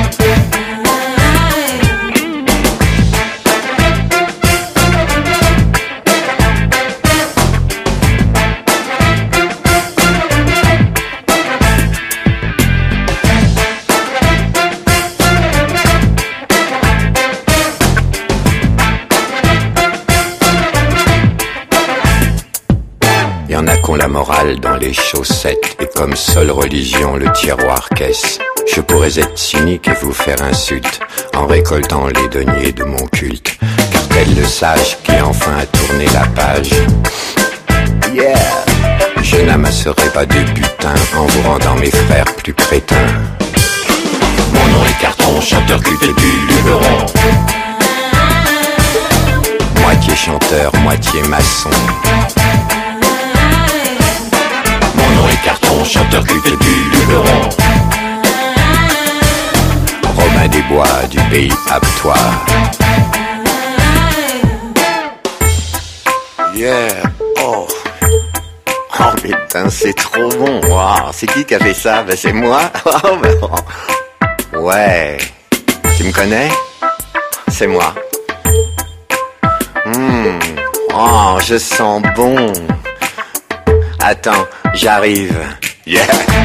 Y'en a qu'ont la morale dans les chaussettes et comme seule religion le tiroir caisse. Je pourrais être cynique et vous faire insulte en récoltant les deniers de mon culte. Car tel le sage qui enfin a tourné la page. Yeah! Je n'amasserai pas de butin en vous rendant mes frères plus crétins. Mon nom est Carton, chanteur culte du Luberon. Moitié chanteur, moitié maçon. Mon nom est Carton, chanteur culte du Luberon. Robin des Bois du pays Aptois. Yeah, oh. Oh putain, c'est trop bon. Wow. C'est qui qui a fait ça? Ben c'est moi. Oh, ben, oh. Ouais. Tu me connais? C'est moi. Mmh. Oh, je sens bon. Attends, j'arrive. Yeah.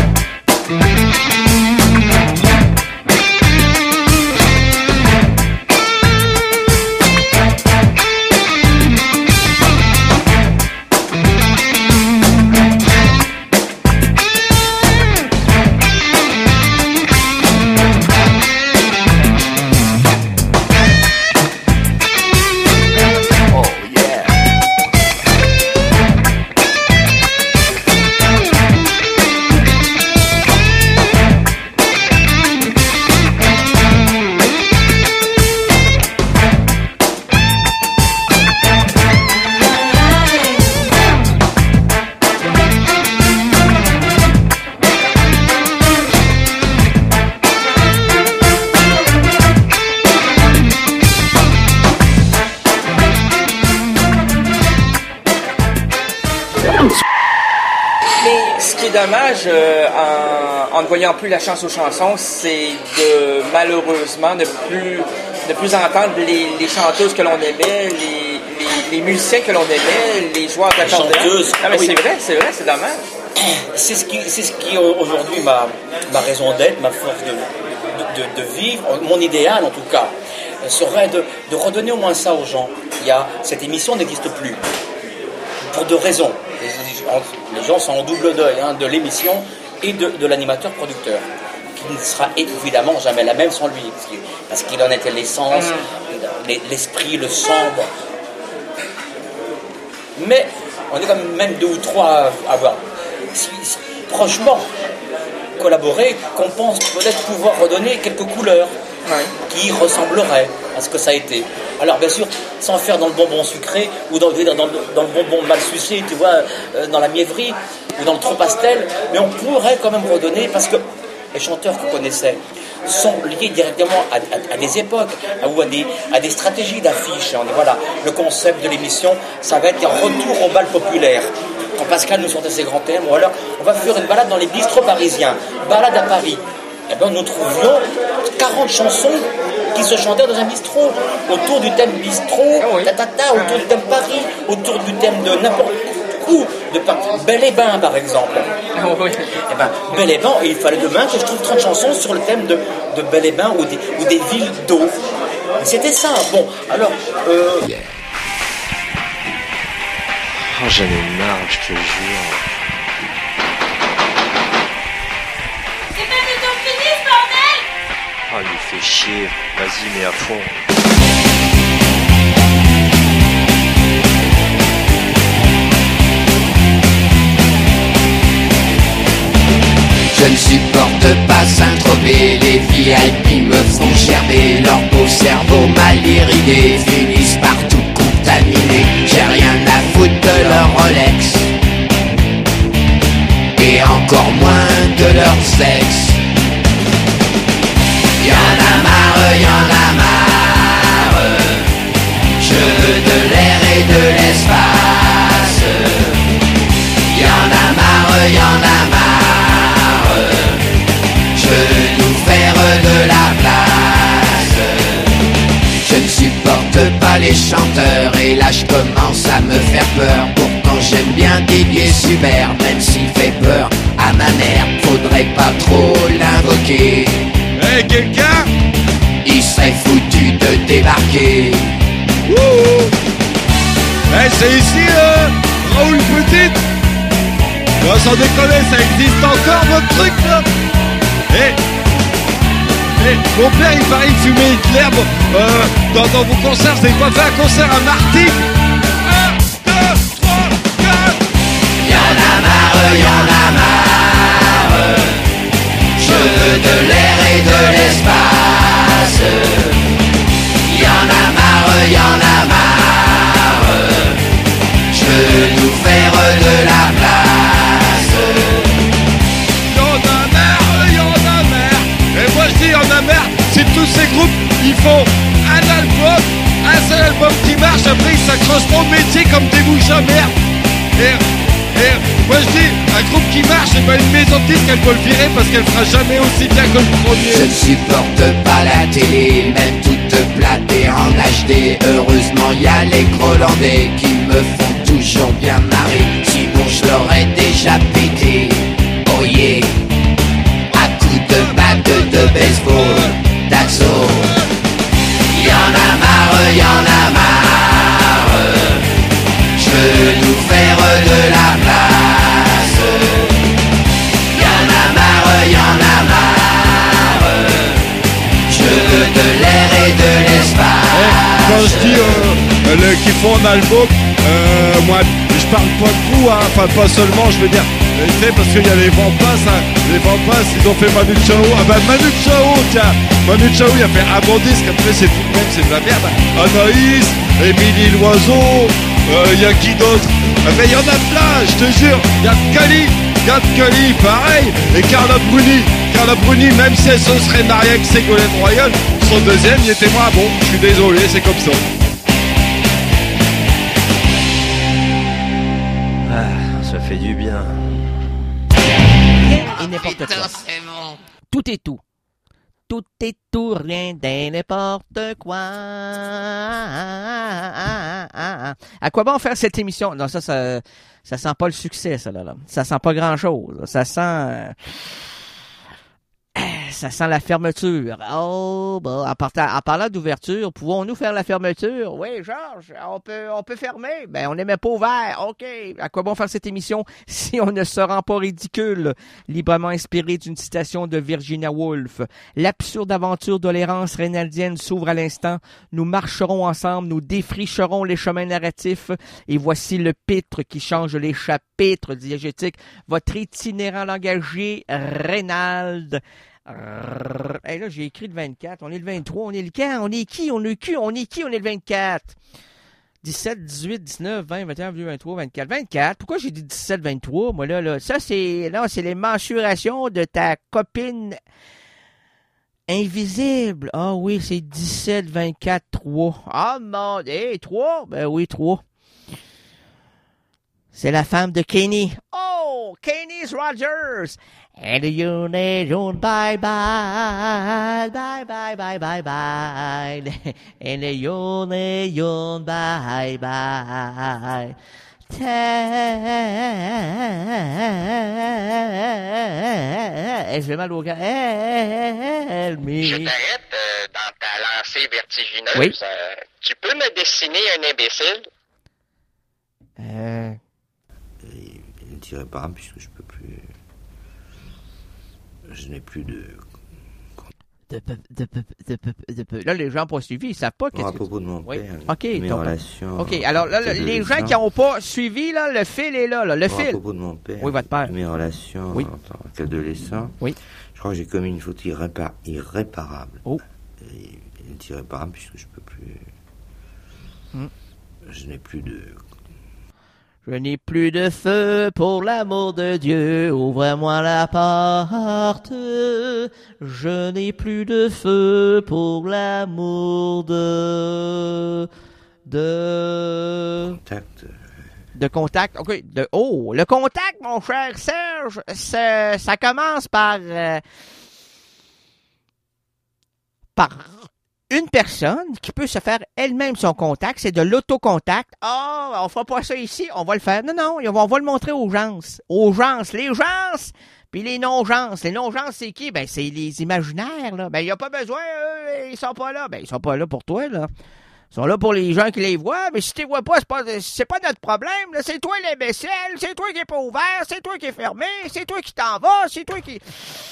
Dommage, euh, en, en ne voyant plus la chance aux chansons, c'est de malheureusement ne plus, ne plus entendre les, les chanteuses que l'on aimait, les, les, les musiciens que l'on aimait, les joueurs d'accordéon. Ah, mais oui. C'est vrai, c'est vrai, c'est dommage. C'est ce qui, c'est ce qui aujourd'hui ma, ma raison d'être, ma force de, de, de, de vivre, mon idéal en tout cas, serait de, de redonner au moins ça aux gens. Il y a, cette émission n'existe plus. Pour deux raisons. Les gens sont en double deuil hein, de l'émission et de, de l'animateur producteur, qui ne sera évidemment jamais la même sans lui, parce qu'il, parce qu'il en était l'essence, mmh. l'esprit, le sombre. Mais on est quand même deux ou trois à avoir si, si, prochement collaboré, qu'on pense peut-être pouvoir redonner quelques couleurs ouais. qui ressembleraient à ce que ça a été. Alors bien sûr, sans faire dans le bonbon sucré ou dans, dans, dans le bonbon mal sucé, tu vois, euh, dans la mièvrerie ou dans le trop pastel, mais on pourrait quand même redonner, parce que les chanteurs qu'on connaissait sont liés directement à, à, à des époques à, ou à des, à des stratégies d'affiches. Voilà, le concept de l'émission, ça va être un retour au bal populaire. Quand Pascal nous sortait ses grands thèmes, ou alors on va faire une balade dans les bistrots parisiens, balade à Paris. Eh bien, nous trouvions quarante chansons qui se chantaient dans un bistrot, autour du thème bistrot, ah oui. tatata, autour ah. du thème Paris, autour du thème de n'importe où, de Bel et Bain par exemple. Ah oui. Eh ben, Bel et Bain, il fallait demain que je trouve trente chansons sur le thème de, de Bel et Bain ou des, ou des villes d'eau. C'était ça. Bon, alors. Euh... Yeah. Oh, j'en ai marre, je te jure. C'est pas du tout fini, ce bordel! Oh, il me fait chier. Vas-y, mets à fond. ne supporte pas Saint-Tropez. Les V I P me font gerber. Leur beau cerveau mal irrigué finissent par tout contaminer. J'ai rien à foutre de leur Rolex et encore moins de leur sexe. Y'en a marre, y'en a marre. Je veux de l'air et de l'espace. Y'en a marre, y'en a marre. Je veux nous faire de la place. Je ne supporte pas les chanteurs et là je commence à me faire peur. Pourtant j'aime bien Didier Subert, même s'il fait peur à ma mère, faudrait pas trop l'invoquer. Eh hey, quelqu'un? Il serait foutu de débarquer. Wouhou! Eh hey, c'est ici euh, Raoul Petite. Bon, sans déconner, ça existe encore votre truc là? Eh hey. hey, mon père il paraît qu'il fumait Hitler. Bon, euh, dans, dans vos concerts, vous avez pas fait un concert à Martigues? un, deux, trois, quatre. Y'en a marre, y'en a marre. Je veux de l'air et de l'espace. Y'en a marre, y'en a marre. Je veux nous faire de la place. Y'en a marre, y'en a marre. Et moi je dis y'en a marre, si tous ces groupes ils font un album, un seul album qui marche, après ils s'accrocheront au métier comme des bouches à merde. Et Et moi je dis, un groupe qui marche, et ben une maison de disques elle peut le virer parce qu'elle fera jamais aussi bien que le premier. Je ne supporte pas la télé, même toute platée en H D. Heureusement y a les Grolandais qui me font toujours bien marrer. Sinon je l'aurais déjà pété, oh yeah. À coups de batte de baseball, d'assaut. Y'en a marre, y'en a marre. Je veux nous faire de la place. Y'en a marre, y'en a marre. Je veux de l'air et de l'espace. Hey, quand je dis euh, le, qui font un album, euh, moi je parle pas de vous, hein, enfin pas seulement, je veux dire, tu sais, parce qu'il y a les Vampas, hein, les Vampas ils ont fait Manu Chao. Ah bah Manu Chao, tiens, Manu Chao il a fait un bon disque, après c'est tout de même, c'est de la merde. Anaïs, Émilie Loiseau. Il euh, y a qui d'autre? Ah ben il y en a plein, je te jure. Il y a Cali, Gad Cali, pareil. Et Carla Bruni. Carla Bruni, même si elle se serait mariée avec Ségolène Royal, son deuxième il était moins bon. Je suis désolé, c'est comme ça. Ah, ça fait du bien. Et n'importe quoi. C'est bon. Tout est tout. Tout est tout, rien d'un n'importe quoi. À quoi bon faire cette émission? Non, ça, ça, ça sent pas le succès, ça, là, là. Ça sent pas grand-chose. Ça sent... Euh, ça sent la fermeture. Oh, bon, en, partant, en parlant d'ouverture, pouvons-nous faire la fermeture? Oui, Georges, on peut, on peut fermer. Ben, on n'est même pas ouvert. OK. À quoi bon faire cette émission si on ne se rend pas ridicule? Librement inspiré d'une citation de Virginia Woolf. L'absurde aventure d'Olérance Reynaldienne s'ouvre à l'instant. Nous marcherons ensemble, nous défricherons les chemins narratifs. Et voici le pitre qui change les chapitres diégétiques. Votre itinérant langagier, Reynald. Hey, là, j'ai écrit le vingt-quatre. On est le vingt-trois. On est le quand? On est qui? On est qui? On est qui? On est le vingt-quatre. dix-sept, dix-huit, dix-neuf, vingt, vingt et un, vingt-trois, vingt-quatre. vingt-quatre. Pourquoi j'ai dit dix-sept, vingt-trois? Moi, là, là. Ça, c'est, non, c'est les mensurations de ta copine invisible. Ah oh, oui, c'est dix-sept, vingt-quatre, trois. Ah, mon, hey, trois? Ben oui, trois. C'est la femme de Kenny. Oh, Kenny Rogers. And you don't bye bye, bye bye bye bye bye. And you don't bye bye. Je vais mal au gars. Help me. Je t'arrête euh, dans ta lancée vertigineuse. Oui. Euh, tu peux me dessiner un imbécile? Euh... Il ne tirait pas puisque je peux plus. Je n'ai plus de. De, de, de, de, de, de, là, les gens n'ont pas suivi, ils savent pas Bon, qu'est-ce à que propos tu... de mon oui. père, OK, mes donc, relations... OK, alors là, les gens qui n'ont pas suivi, là, le fil est là, là le bon, fil. À propos de mon père, oui, votre père. Mes relations oui. en tant qu'adolescent, oui. je crois que j'ai commis une faute irrépar- irréparable. Oh. Et, et irréparable puisque je peux plus... Hmm. Je n'ai plus de... Je n'ai plus de feu pour l'amour de Dieu, ouvre-moi la porte. Je n'ai plus de feu pour l'amour de... de... Contact. De contact, ok. De, oh, le contact, mon cher Serge, ça, ça commence par... Euh, par... une personne qui peut se faire elle-même son contact, c'est de l'autocontact. Ah, oh, on fera pas ça ici, on va le faire. Non, non, on va le montrer aux gens. Aux gens, les gens, puis les non-gens. Les non-gens, c'est qui? Ben, c'est les imaginaires, là. Ben, il n'y a pas besoin, eux, ils sont pas là. Ben, ils sont pas là pour toi, là. Ils sont là pour les gens qui les voient, mais si tu les vois pas, c'est pas, c'est pas notre problème, là. C'est toi l'imbécile, c'est toi qui est pas ouvert, c'est toi qui est fermé, c'est toi qui t'en vas, c'est toi qui...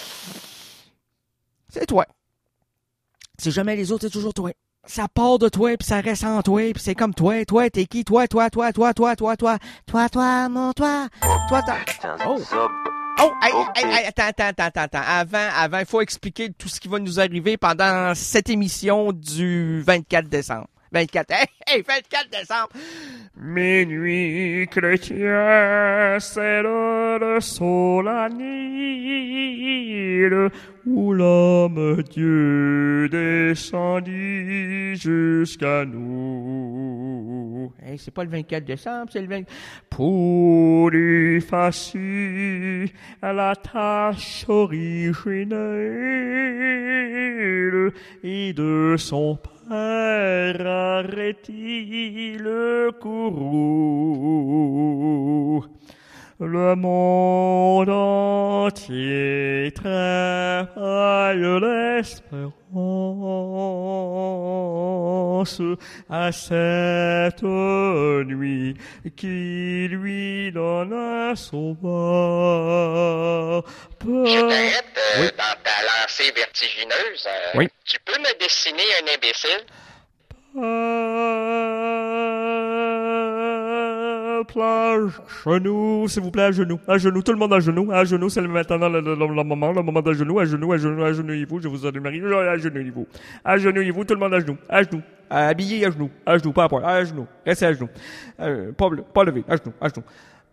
C'est toi. C'est jamais les autres, c'est toujours toi. Ça part de toi, puis ça reste en toi, puis c'est comme toi. Toi, t'es qui? Toi, toi, toi, toi, toi, toi, toi. Toi, toi, mon toi. Toi, toi. Oh! Oh, hey, hey, hey, attends, attends, attends, attends. Avant, avant, il faut expliquer tout ce qui va nous arriver pendant cette émission du vingt-quatre décembre. vingt-quatre, hey, hey, vingt-quatre décembre. Minuit chrétien, c'est l'heure solennelle où l'homme Dieu descendit jusqu'à nous. Hey, c'est pas le vingt-quatre décembre, c'est le vingt... Pour effacer la tâche originelle et de son père arrêter le courroux. Le monde entier travaille l'espérance à cette nuit qui lui donne un sauveur. Je t'arrête euh, oui. dans ta lancée vertigineuse. Euh, oui. Tu peux me dessiner un imbécile? Euh, plage, genou, s'il vous plaît, à genoux, à genoux, tout le monde à genoux, à genoux, c'est maintenant le, le, le, le moment, le moment d'à genoux, à genoux, à genoux, à genoux, vous, je vous en marie, à genoux, vous, à genoux, vous, tout le monde à genoux, à genoux, habillé à genoux, à genoux, pas à poil, à genoux, restez à genoux, euh, pas, pas levé, à genoux, à genoux.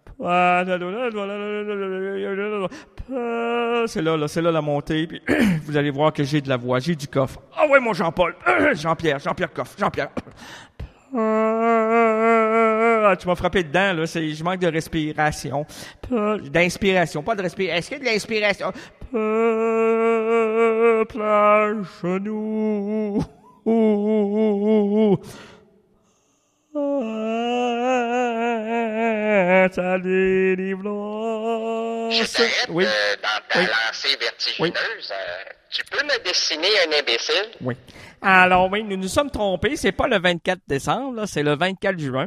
C'est là, là, c'est là la montée, puis vous allez voir que j'ai de la voix, j'ai du coffre. Ah ouais, mon Jean-Paul, Jean-Pierre, Jean-Pierre Coffre, Jean-Pierre. Ah, tu m'as frappé dedans, là, c'est, je manque de respiration. D'inspiration, pas de respiration. Est-ce qu'il y a de l'inspiration? Plage, genou. Ta délivrance. Je t'arrête oui. euh, dans ta oui. lancée vertigineuse. Oui. Euh, tu peux me dessiner un imbécile? Oui. Alors oui, nous nous sommes trompés. C'est pas le vingt-quatre décembre, là, c'est le vingt-quatre juin.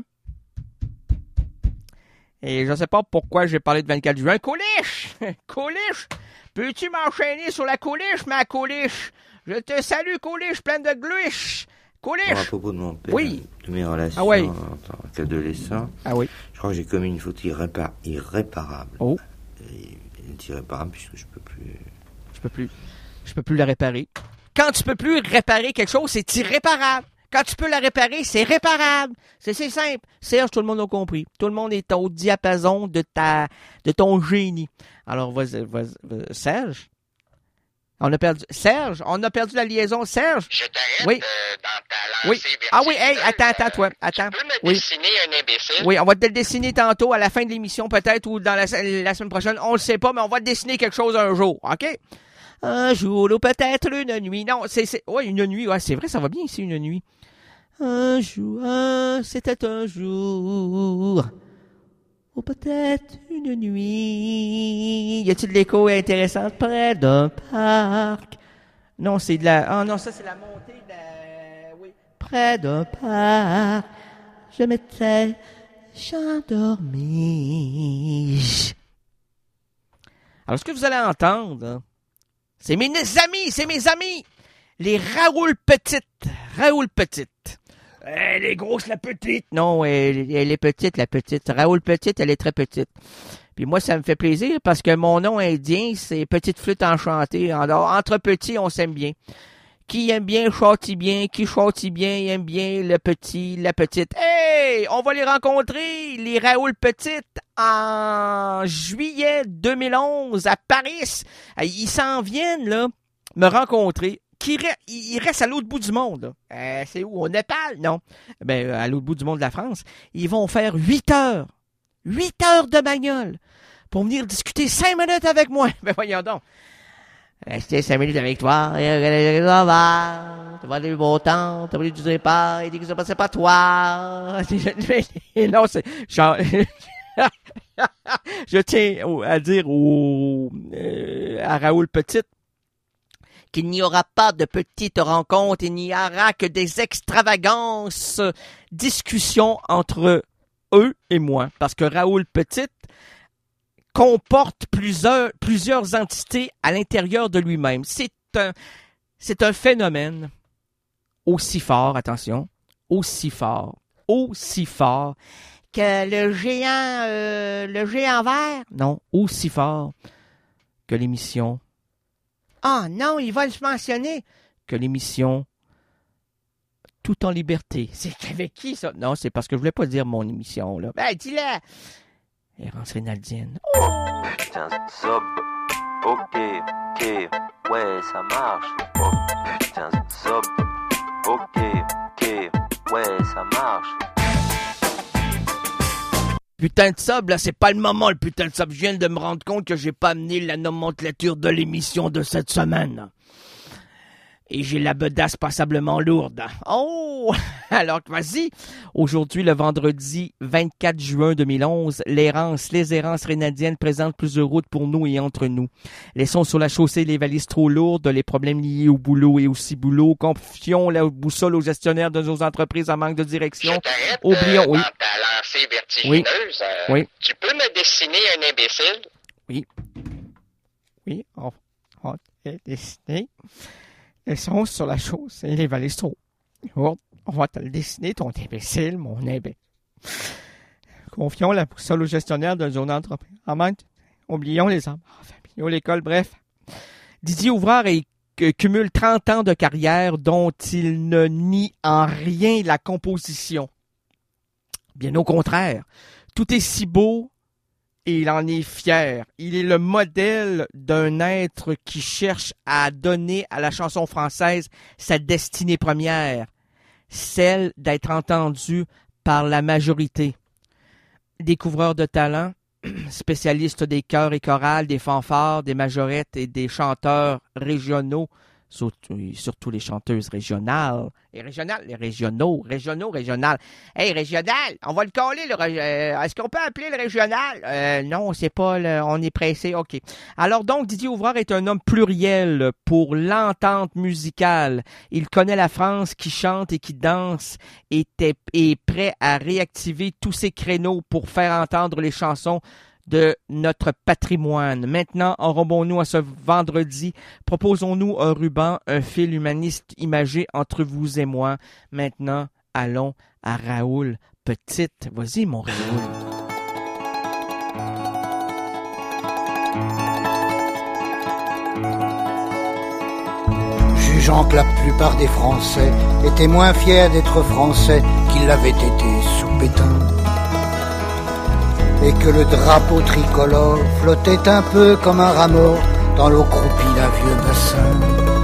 Et je ne sais pas pourquoi j'ai parlé de vingt-quatre juin. Coliche! Coliche! Peux-tu m'enchaîner sur la Coliche, ma Coliche? Je te salue, Coliche, pleine de gluiche! Coliche! Bon, à propos de mon père, oui. de mes relations ah oui. en tant qu'adolescent, ah oui. je crois que j'ai commis une faute irrépar- irréparable. Oh. Et, et irréparable puisque je peux plus... Je peux plus. Je peux plus la réparer. Quand tu peux plus réparer quelque chose, c'est irréparable. Quand tu peux la réparer, c'est réparable. C'est, c'est simple. Serge, tout le monde a compris. Tout le monde est au diapason de ta, de ton génie. Alors, vas-y, vas-y, vas-y. Serge? On a perdu. Serge, on a perdu la liaison. Serge? Je t'arrête oui. euh, dans ta oui. lancée Ah oui, hey, attends, attends, toi. Attends. Tu peux me oui. dessiner un imbécile? Oui, on va te le dessiner tantôt, à la fin de l'émission, peut-être, ou dans la, la semaine prochaine. On le sait pas, mais on va te dessiner quelque chose un jour. OK? Un jour, ou peut-être une nuit. Non, c'est, c'est, ouais, une nuit. Ouais, c'est vrai, ça va bien ici, une nuit. Un jour, un, c'était un jour. Ou peut-être une nuit. Y a-t-il de l'écho intéressant près d'un parc? Non, c'est de la, ah non, ça c'est la montée de la, oui. Près d'un parc, je m'étais endormi. Alors, ce que vous allez entendre, c'est mes amis, c'est mes amis. Les Raoul Petite. Raoul Petite. Elle est grosse, la petite. Non, elle, elle est petite, la petite. Raoul Petite, elle est très petite. Puis moi, ça me fait plaisir parce que mon nom indien, c'est Petite Flûte Enchantée. Alors, entre petits, on s'aime bien. Qui aime bien, châtie bien. Qui châtie bien, aime bien le petit, la petite. Hey! On va les rencontrer, les Raoul Petite, en juillet deux mille onze à Paris. Ils s'en viennent, là, me rencontrer. Qui re- il reste à l'autre bout du monde. Euh, c'est où? Au Népal? Non. Ben, à l'autre bout du monde de la France. Ils vont faire huit heures. Huit heures de bagnole pour venir discuter cinq minutes avec moi. Ben, voyons donc. Rester cinq minutes avec toi. Et ça va. Tu vas aller beau temps. Tu vas aller du départ. Il dit que ça passait pas toi. Et non, c'est, genre, je tiens à dire au, euh, à Raoul Petite qu'il n'y aura pas de petites rencontres, il n'y aura que des extravagances, discussions entre eux et moi. Parce que Raoul Petite comporte plusieurs, plusieurs entités à l'intérieur de lui-même. C'est un, c'est un phénomène aussi fort, attention, aussi fort, aussi fort que le géant, euh, le géant vert, non, aussi fort que l'émission. Ah non, il va le mentionner que l'émission Tout en liberté. C'est avec qui ça? Non, c'est parce que je voulais pas dire mon émission là. Ben dis-le. Errance Rénaldienne. Oh putain, Zob. Ok, ok, ouais, ça marche. Oh putain, Zob. Ok, ok, ouais, ça marche. Putain de sub, là, c'est pas le moment, le putain de sub. Je viens de me rendre compte que j'ai pas amené la nomenclature de l'émission de cette semaine. Et j'ai la bedasse passablement lourde. Oh! Alors, vas-y. Aujourd'hui, le vendredi vingt-quatre juin deux mille onze, l'errance, les errances rénadiennes présentent plusieurs routes pour nous et entre nous. Laissons sur la chaussée les valises trop lourdes, les problèmes liés au boulot et aussi boulot. Confions la boussole aux gestionnaires de nos entreprises en manque de direction. Oublions, oui. Dans ta lancée vertigineuse, Oui. euh, Oui. tu peux me dessiner un imbécile? Oui. Oui, on va te dessiner. Laissons sur la chaussée les valises trop lourdes. On va te le dessiner, ton imbécile, mon imbécile. Confions la boussole au gestionnaire de zone d'entreprise. En même temps, oublions les enfants familiaux, l'école, bref. Didier Ouvrard est, euh, cumule trente ans de carrière dont il ne nie en rien la composition. Bien au contraire, tout est si beau et il en est fier. Il est le modèle d'un être qui cherche à donner à la chanson française sa destinée première, celle d'être entendu par la majorité. Découvreur de talent, spécialiste des chœurs et chorales, des fanfares, des majorettes et des chanteurs régionaux, surtout, surtout les chanteuses régionales. Et régionales, les régionaux, régionaux, régionales. Hey, régional, on va le coller, le, euh, est-ce qu'on peut appeler le régional? Euh, non, c'est pas, le, on est pressé, ok. Alors donc, Didier Ouvrard est un homme pluriel pour l'entente musicale. Il connaît la France qui chante et qui danse et est, est prêt à réactiver tous ses créneaux pour faire entendre les chansons de notre patrimoine. Maintenant, enrobons-nous à ce vendredi. Proposons-nous un ruban, un fil humaniste imagé entre vous et moi. Maintenant, allons à Raoul Petite. Vas-y, mon Raoul. Jugeant que la plupart des Français étaient moins fiers d'être Français qu'ils l'avaient été sous Pétain, et que le drapeau tricolore flottait un peu comme un rameau dans l'eau croupie d'un vieux bassin.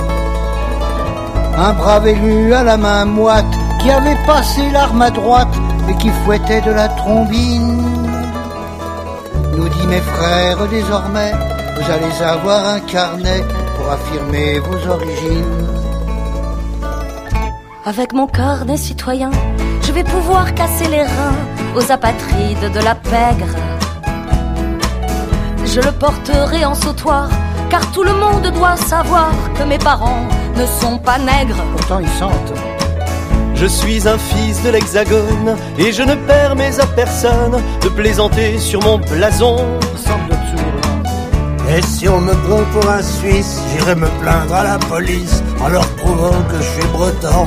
Un brave élu à la main moite qui avait passé l'arme à droite et qui fouettait de la trombine nous dit: mes frères, désormais vous allez avoir un carnet pour affirmer vos origines. Avec mon carnet citoyen, je vais pouvoir casser les reins aux apatrides de la pègre. Je le porterai en sautoir, car tout le monde doit savoir que mes parents ne sont pas nègres. Pourtant ils sentent. Je suis un fils de l'Hexagone et je ne permets à personne de plaisanter sur mon blason. Et si on me prend pour un Suisse, j'irai me plaindre à la police en leur prouvant que je suis breton.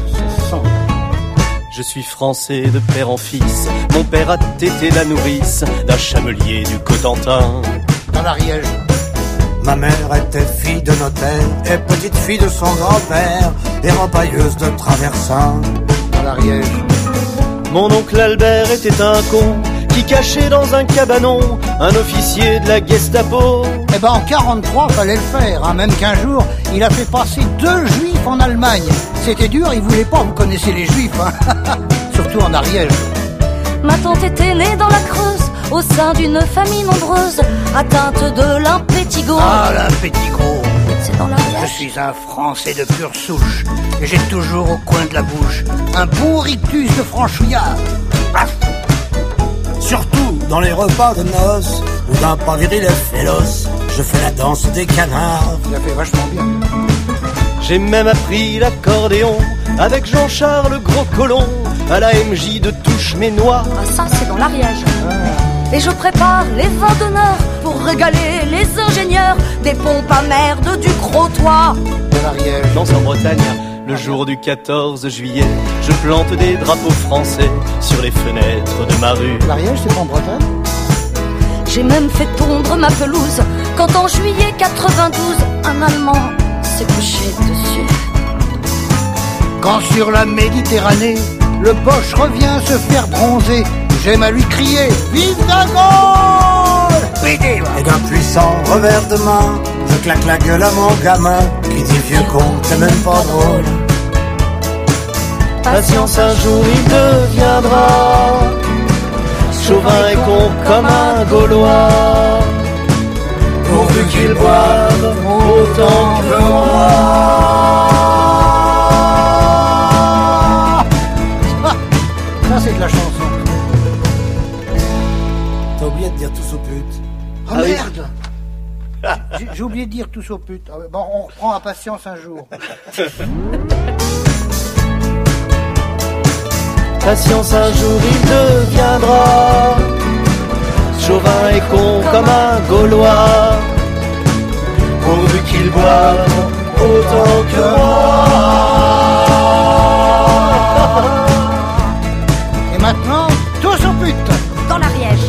Je suis français de père en fils. Mon père a tété la nourrice d'un chamelier du Cotentin. Dans l'Ariège. Ma mère était fille de notaire et petite fille de son grand-père et rempailleuse de traversin. Dans l'Ariège. Mon oncle Albert était un con qui cachait dans un cabanon un officier de la Gestapo. Eh ben en quarante-trois, fallait le faire, hein. Même qu'un jour, il a fait passer deux juifs en Allemagne. C'était dur, il voulait pas, vous connaissez les juifs, hein. Surtout en Ariège. Ma tante était née dans la Creuse, au sein d'une famille nombreuse, atteinte de l'impétigo. Ah, l'impétigo. C'est dans l'Ariège. Je suis un Français de pure souche, et j'ai toujours au coin de la bouche un bon rictus de franchouillard. Ah. Surtout dans les repas de noces, où d'un pas viril et féroce, je fais la danse des canards. Il a fait vachement bien. J'ai même appris l'accordéon avec Jean-Charles Gros Colomb à la M J de Touche-Ménois. Ah ça c'est dans l'Ariège. Ah. Et je prépare les vins d'honneur pour régaler les ingénieurs des pompes à merde du Crotoy. De l'Ariège. Dans en Bretagne, le jour du quatorze juillet, je plante des drapeaux français sur les fenêtres de ma rue. L'Ariège, c'est pas en Bretagne? J'ai même fait tondre ma pelouse quand en juillet quatre-vingt-douze, un Allemand s'est couché dessus. Quand sur la Méditerranée, le Boche revient se faire bronzer, j'aime à lui crier « Vive la Gaule !» Et d'un puissant revers de main, je claque la gueule à mon gamin qui dit vieux con, t'es même pas drôle. Patience, un jour il deviendra chauvin et con comme un Gaulois, pourvu qu'il boive autant que moi. Ça c'est de la chanson. T'as oublié de dire tous aux putes. Oh ah merde oui. J'ai, j'ai oublié de dire tous aux putes. Bon, on reprend à patience un jour. Patience, un jour il deviendra chauvin et con comme un Gaulois, pourvu qu'il boive autant que moi. Et maintenant, tous aux putes. Dans l'Ariège.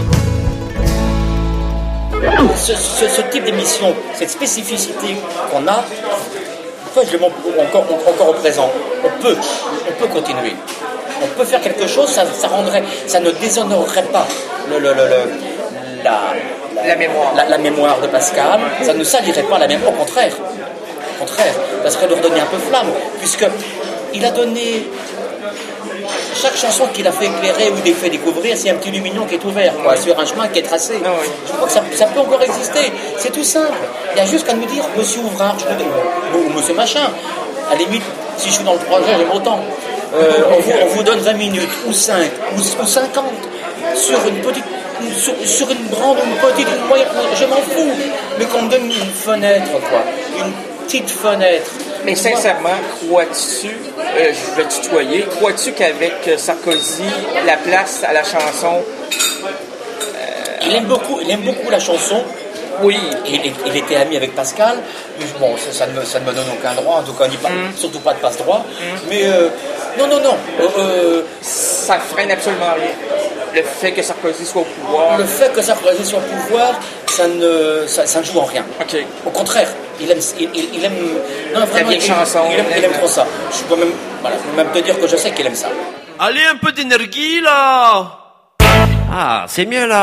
Ce, ce, ce type d'émission, cette spécificité qu'on a, fois je le montre encore, encore au présent, on peut, on peut continuer. On peut faire quelque chose, ça, ça rendrait, ça ne déshonorerait pas le, le, le, le, la, la, la, mémoire. La, la mémoire de Pascal, ça ne salirait pas la mémoire, au contraire. Au contraire, ça serait de redonner un peu flamme, puisqu'il a donné. Chaque chanson qu'il a fait éclairer ou il a fait découvrir, c'est un petit lumignon qui est ouvert, quoi, oui. Sur un chemin qui est tracé. Ah oui. Je crois que ça, ça peut encore exister. C'est tout simple. Il y a juste qu'à nous dire, monsieur Ouvrard, ou, ou monsieur Machin. À la limite, si je suis dans le projet, j'aime autant. Euh, on, vous, on vous donne vingt minutes, ou cinq, ou, ou cinquante, sur une petite, sur, sur une grande, une petite, une moyenne, je m'en fous. Mais qu'on me donne une fenêtre, quoi. Une petite fenêtre. Mais sincèrement, crois-tu, euh, je vais tutoyer, crois-tu qu'avec Sarkozy, la place à la chanson... Euh, il aime beaucoup, il aime beaucoup la chanson. Oui. Il, il était ami avec Pascal, mais bon, ça, ça, ne me, ça ne me donne aucun droit, en tout cas, ni pas, mm. surtout pas de passe-droit. Mm. Mais euh, non, non, non. Euh, euh, ça freine absolument rien. Le fait que Sarkozy soit au pouvoir. Le fait que Sarkozy soit au pouvoir, ça ne, ça, ça ne joue en rien. Okay. Au contraire, il aime, il, il, il aime, non, vraiment, il, chanson, il, aime, il aime trop ça. Je peux même, voilà, je peux même te dire que je sais qu'il aime ça. Allez, un peu d'énergie là. Ah, c'est mieux là.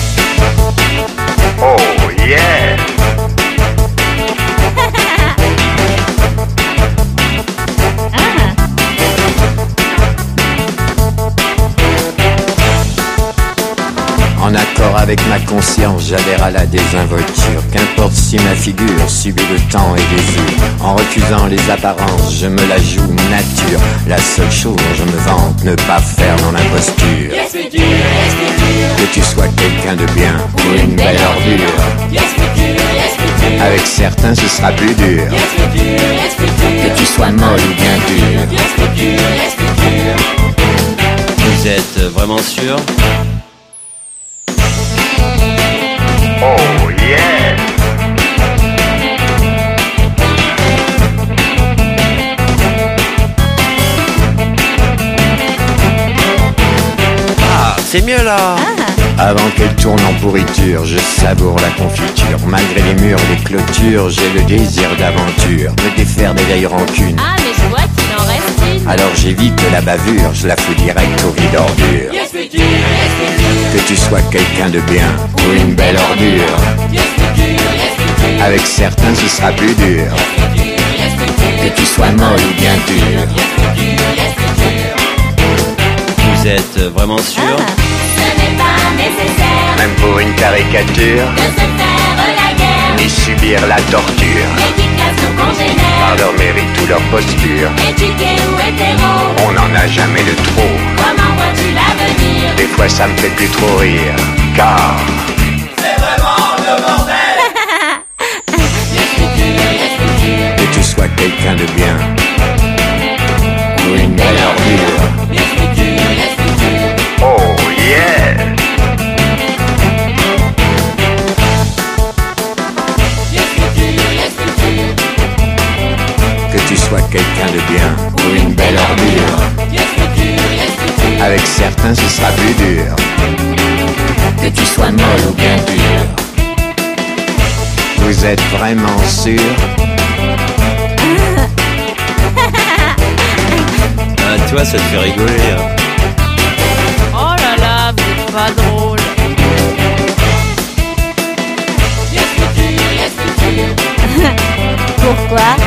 Oh yeah. En accord avec ma conscience, j'adhère à la désinvolture. Qu'importe si ma figure subit le temps et l'usure. En recusant les apparences, je me la joue nature. La seule chose dont je me vante, ne pas faire mon imposture. Yes, we do, yes, we do. Que tu sois quelqu'un de bien ou une belle ordure. Yes, we do, yes, we do. Avec certains, ce sera plus dur. Yes, we do, yes, we do. Que tu sois molle ou bien dur. Yes, we do, yes, we do. Vous êtes vraiment sûr? Oh yeah. c'est mieux là. Avant qu'elle tourne en pourriture, je savoure la confiture. Malgré les murs, les clôtures, j'ai le désir d'aventure. Me défaire des vieilles rancunes. Ah, mais je vois qu'il en reste une. Alors j'évite la bavure, je la fous direct au vide ordure. Que tu sois quelqu'un de bien ou une belle ordure. Avec certains ce sera plus dur. Que tu sois molle ou bien dur. Vous êtes vraiment sûr? Ce n'est pas nécessaire Même pour une caricature, de se faire la guerre. ni subir la torture. Les qui classent nos congénères, Par leur mérite ou leur posture, éduqués ou hétéros. on n'en a jamais de trop. Comment vois-tu l'avenir? Des fois ça me fait plus trop rire, car C'est vraiment le bordel. que tu sois quelqu'un de bien ou une belle ordure. Oh yeah! Que tu sois quelqu'un de bien ou une belle ordure. Avec certains ce sera plus dur. Que tu sois molle ou bien dur. Vous êtes vraiment sûr? Ah, toi, ça te fait rigoler. Hein. Oh là là, vous êtes pas drôle. Pourquoi?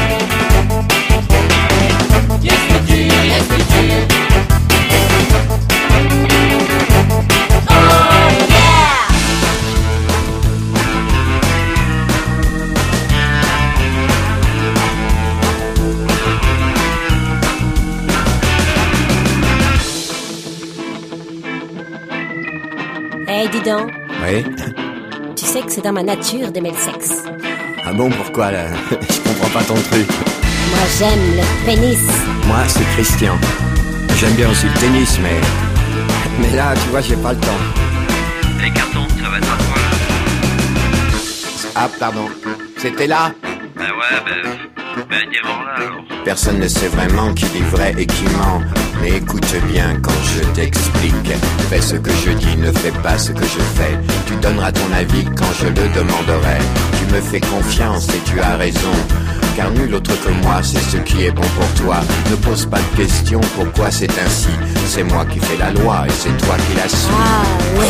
Eh, dis donc, Oui? tu sais que c'est dans ma nature d'aimer le sexe. Ah bon, pourquoi là? Je comprends pas ton truc. Moi, j'aime le pénis. Moi, c'est Christian. J'aime bien aussi le tennis, mais... Mais là, tu vois, j'ai pas le temps. Les cartons, ça va être à toi là. Ah, pardon. C'était là? Bah ouais, bah... Bah, dis-moi là alors. Personne ne sait vraiment qui dit vrai et qui ment. Mais écoute bien quand je t'explique. Fais ce que je dis, ne fais pas ce que je fais. Tu donneras ton avis quand je le demanderai. Tu me fais confiance et tu as raison. Car nul autre que moi sait ce qui est bon pour toi. Ne pose pas de questions, pourquoi c'est ainsi. C'est moi qui fais la loi et c'est toi qui la suis. Ah oui.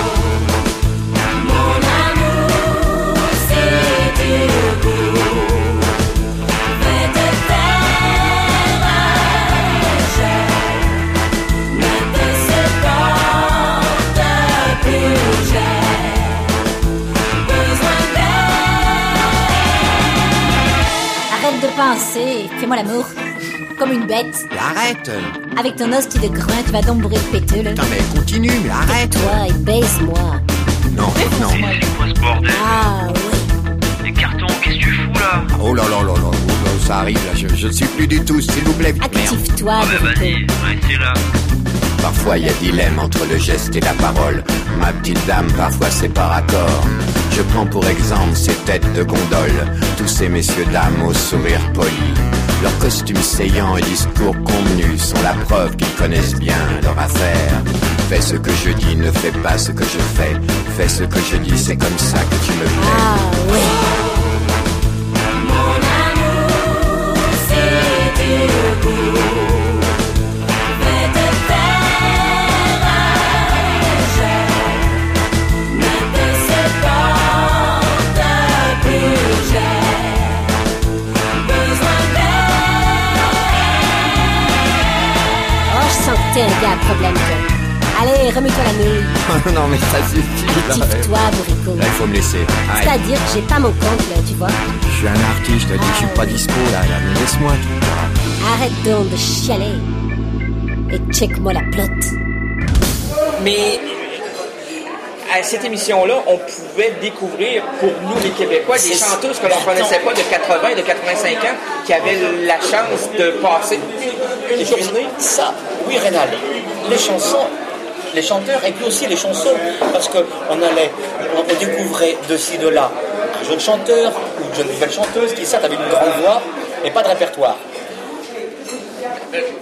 Mon amour, c'est du goût. Fais te taire, je ne te supporte plus. J'ai besoin d'aide. Arrête de penser, fais-moi l'amour. Comme une bête. Mais arrête! Avec ton hostie de groin, tu vas donc bourrer le péteux, là. Putain, mais continue, mais arrête! Toi, et baise-moi. Non, non. C'est quoi ce bordel? Ah oui. Les cartons, qu'est-ce que tu fous là? Oh là là là là, oh là, ça arrive là, je, je ne suis plus du tout, s'il vous plaît. Merde. Active-toi, Ah bah vas-y, ouais, c'est là. Parfois il y a dilemme entre le geste et la parole. Ma petite dame, parfois c'est par accord. Je prends pour exemple ces têtes de gondole. Tous ces messieurs dames au sourire poli. Leurs costumes saillants et discours convenus sont la preuve qu'ils connaissent bien leur affaire. Fais ce que je dis, ne fais pas ce que je fais. Fais ce que je dis, c'est comme ça que tu me plais. Ah oui. Mon amour, c'est du goût. Fais te taire, je ne te supporte plus. J'ai besoin d'aide. Oh, je sens que t'es un gars à problème, toi. Allez, remets-toi la nouille. Non mais ça suffit là. Active-toi, bourrico. Là il faut me laisser. Arrête. C'est-à-dire que j'ai pas mon compte, là, tu vois. Je suis un artiste, je te dis, je suis pas dispo là, là. Mais laisse-moi. Arrête donc de chialer. Et check-moi la plotte. Mais à cette émission-là, on pouvait découvrir pour nous les Québécois des chanteuses que l'on ne connaissait pas de quatre-vingts, de quatre-vingt-cinq ans, qui avaient la chance de passer une journée. Ça, oui, Rénal, les chansons, les chanteurs et puis aussi les chansons, parce qu'on allait, on, on découvrait de ci, de là un jeune chanteur ou une jeune nouvelle chanteuse qui, certes, avait une grande voix, mais pas de répertoire.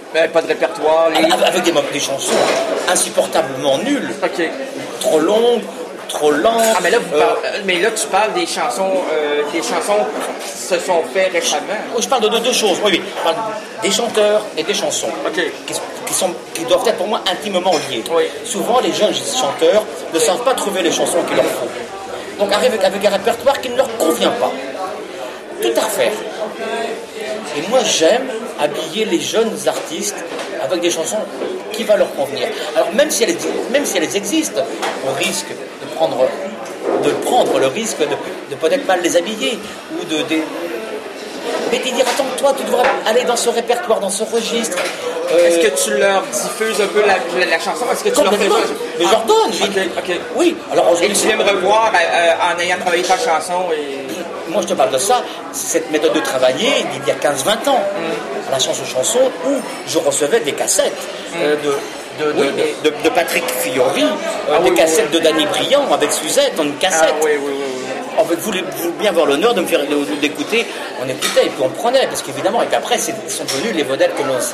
Ben, pas de répertoire. Les... Avec, avec des, des chansons insupportablement nulles. OK. Trop longues, trop lentes. Ah, mais là, vous parlez, euh, mais là tu parles des chansons, euh, des chansons qui se sont faites récemment. Je, je parle de, de deux choses. Oui, oui. Je parle des chanteurs et des chansons. OK. Qui, qui, sont, qui doivent être pour moi intimement liés. Oui. Souvent, les jeunes chanteurs ne savent pas trouver les chansons qu'il leur faut. Donc, arrivent avec, avec un répertoire qui ne leur convient pas. Tout à refaire. Et moi, j'aime habiller les jeunes artistes avec des chansons qui vont leur convenir. Alors, même si elles, même si elles existent, on risque de prendre, de prendre le risque de, de peut-être mal les habiller ou de... de mais de dire, attends, toi, tu devrais aller dans ce répertoire, dans ce registre. Euh... Est-ce que tu leur diffuses un peu la, la, la chanson? Est-ce que tu leur fais ça? Mais je leur donne. Okay, okay. Oui. Alors, et tu viens me revoir euh, en ayant travaillé ta chanson et... Moi, je te parle de ça, c'est cette méthode de travailler d'il y a quinze vingt ans, mm. à la chance aux chansons, où je recevais des cassettes mm. euh, de, de, oui, de, de, de Patrick Fiori, ah, euh, des oui, cassettes oui, oui. de Danny Briand avec Suzette, en une cassette. Ah, oui, oui, oui, oui. En fait, vous voulez bien avoir l'honneur de me faire d'écouter, on écoutait et puis on prenait, parce qu'évidemment, et puis après, c'est, ils sont devenus les vedettes que l'on sait.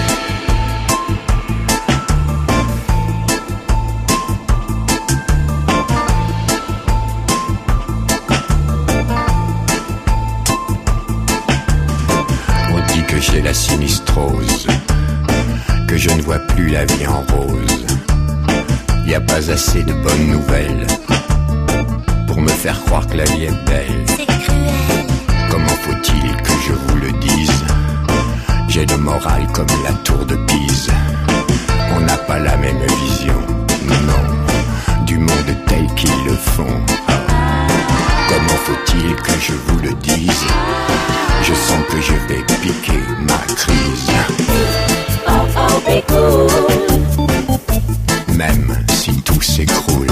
J'ai la sinistrose, que je ne vois plus la vie en rose. Y a pas assez de bonnes nouvelles pour me faire croire que la vie est belle. C'est cruel. Comment faut-il que je vous le dise? J'ai le moral comme la tour de Pise. On n'a pas la même vision, non, du monde tel qu'ils le font. Comment faut-il que je vous le dise? Je sens que je vais piquer ma crise. Oh oh, be cool. Même si tout s'écroule,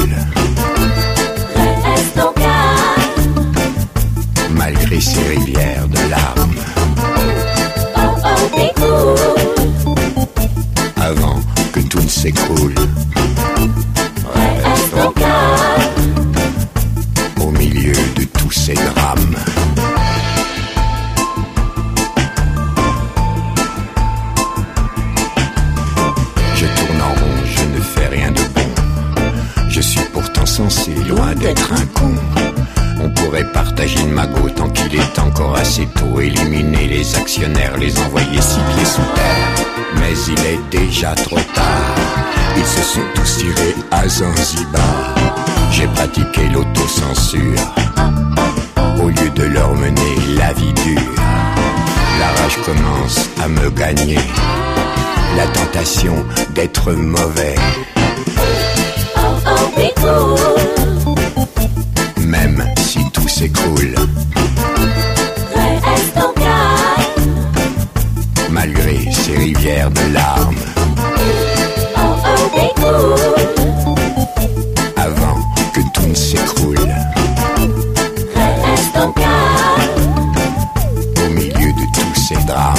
reste au calme. Malgré ces rivières de larmes. Oh oh, be cool. Avant que tout ne s'écroule, reste au calme. Au milieu de tous ces drames. Censé, loin d'être un con. On pourrait partager une magot tant qu'il est encore assez tôt. Éliminer les actionnaires, les envoyer six pieds sous terre. Mais il est déjà trop tard. Ils se sont tous tirés à Zanzibar. J'ai pratiqué l'autocensure au lieu de leur mener la vie dure. La rage commence à me gagner. La tentation d'être mauvais. Oh, be cool. Même si tout s'écroule, reste au calme. Malgré ces rivières de larmes. Oh oh, be cool. Avant que tout ne s'écroule, reste au calme. Au milieu de tous ces drames.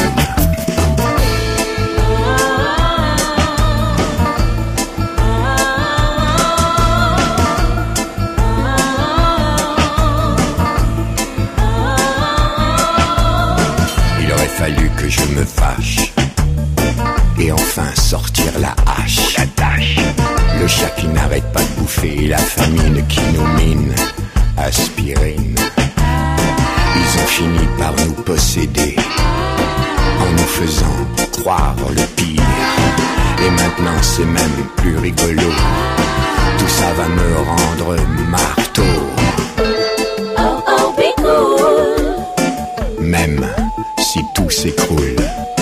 Fallu que je me fâche et enfin sortir la hache. La tâche. Le chat qui n'arrête pas de bouffer et la famine qui nous mine. Aspirine. Ils ont fini par nous posséder en nous faisant croire le pire. Et maintenant c'est même plus rigolo. Tout ça va me rendre marteau. Oh oh, be cool. Même si tout s'écroule,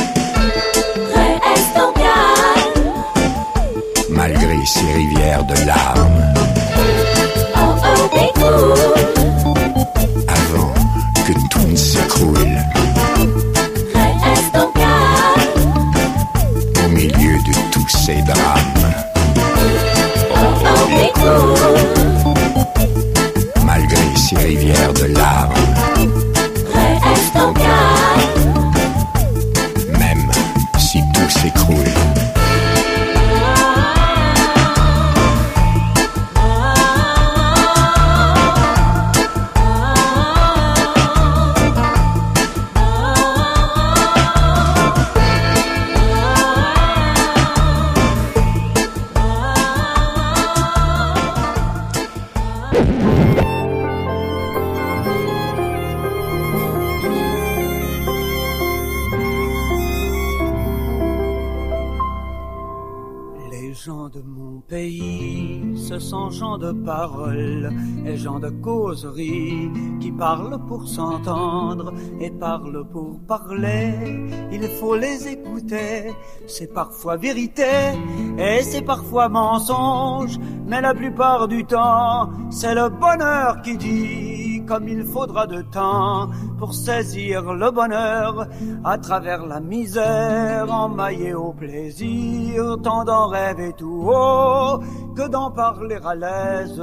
reste au calme. Malgré ces rivières de larmes. Oh oh, be cool. Avant que tout ne s'écroule, reste au calme. Au milieu de tous ces drames. Oh oh, be cool. Malgré ces rivières de larmes. Reste au calme. Même si tout s'écroule. gens de mon pays, ce sont gens de parole et gens de causerie qui parlent pour s'entendre et parlent pour parler. Il faut les écouter, c'est parfois vérité et c'est parfois mensonge, mais la plupart du temps, c'est le bonheur qui dit comme il faudra de temps pour saisir le bonheur à travers la misère, emmaillée au plaisir, tant d'en rêver tout haut que d'en parler à l'aise.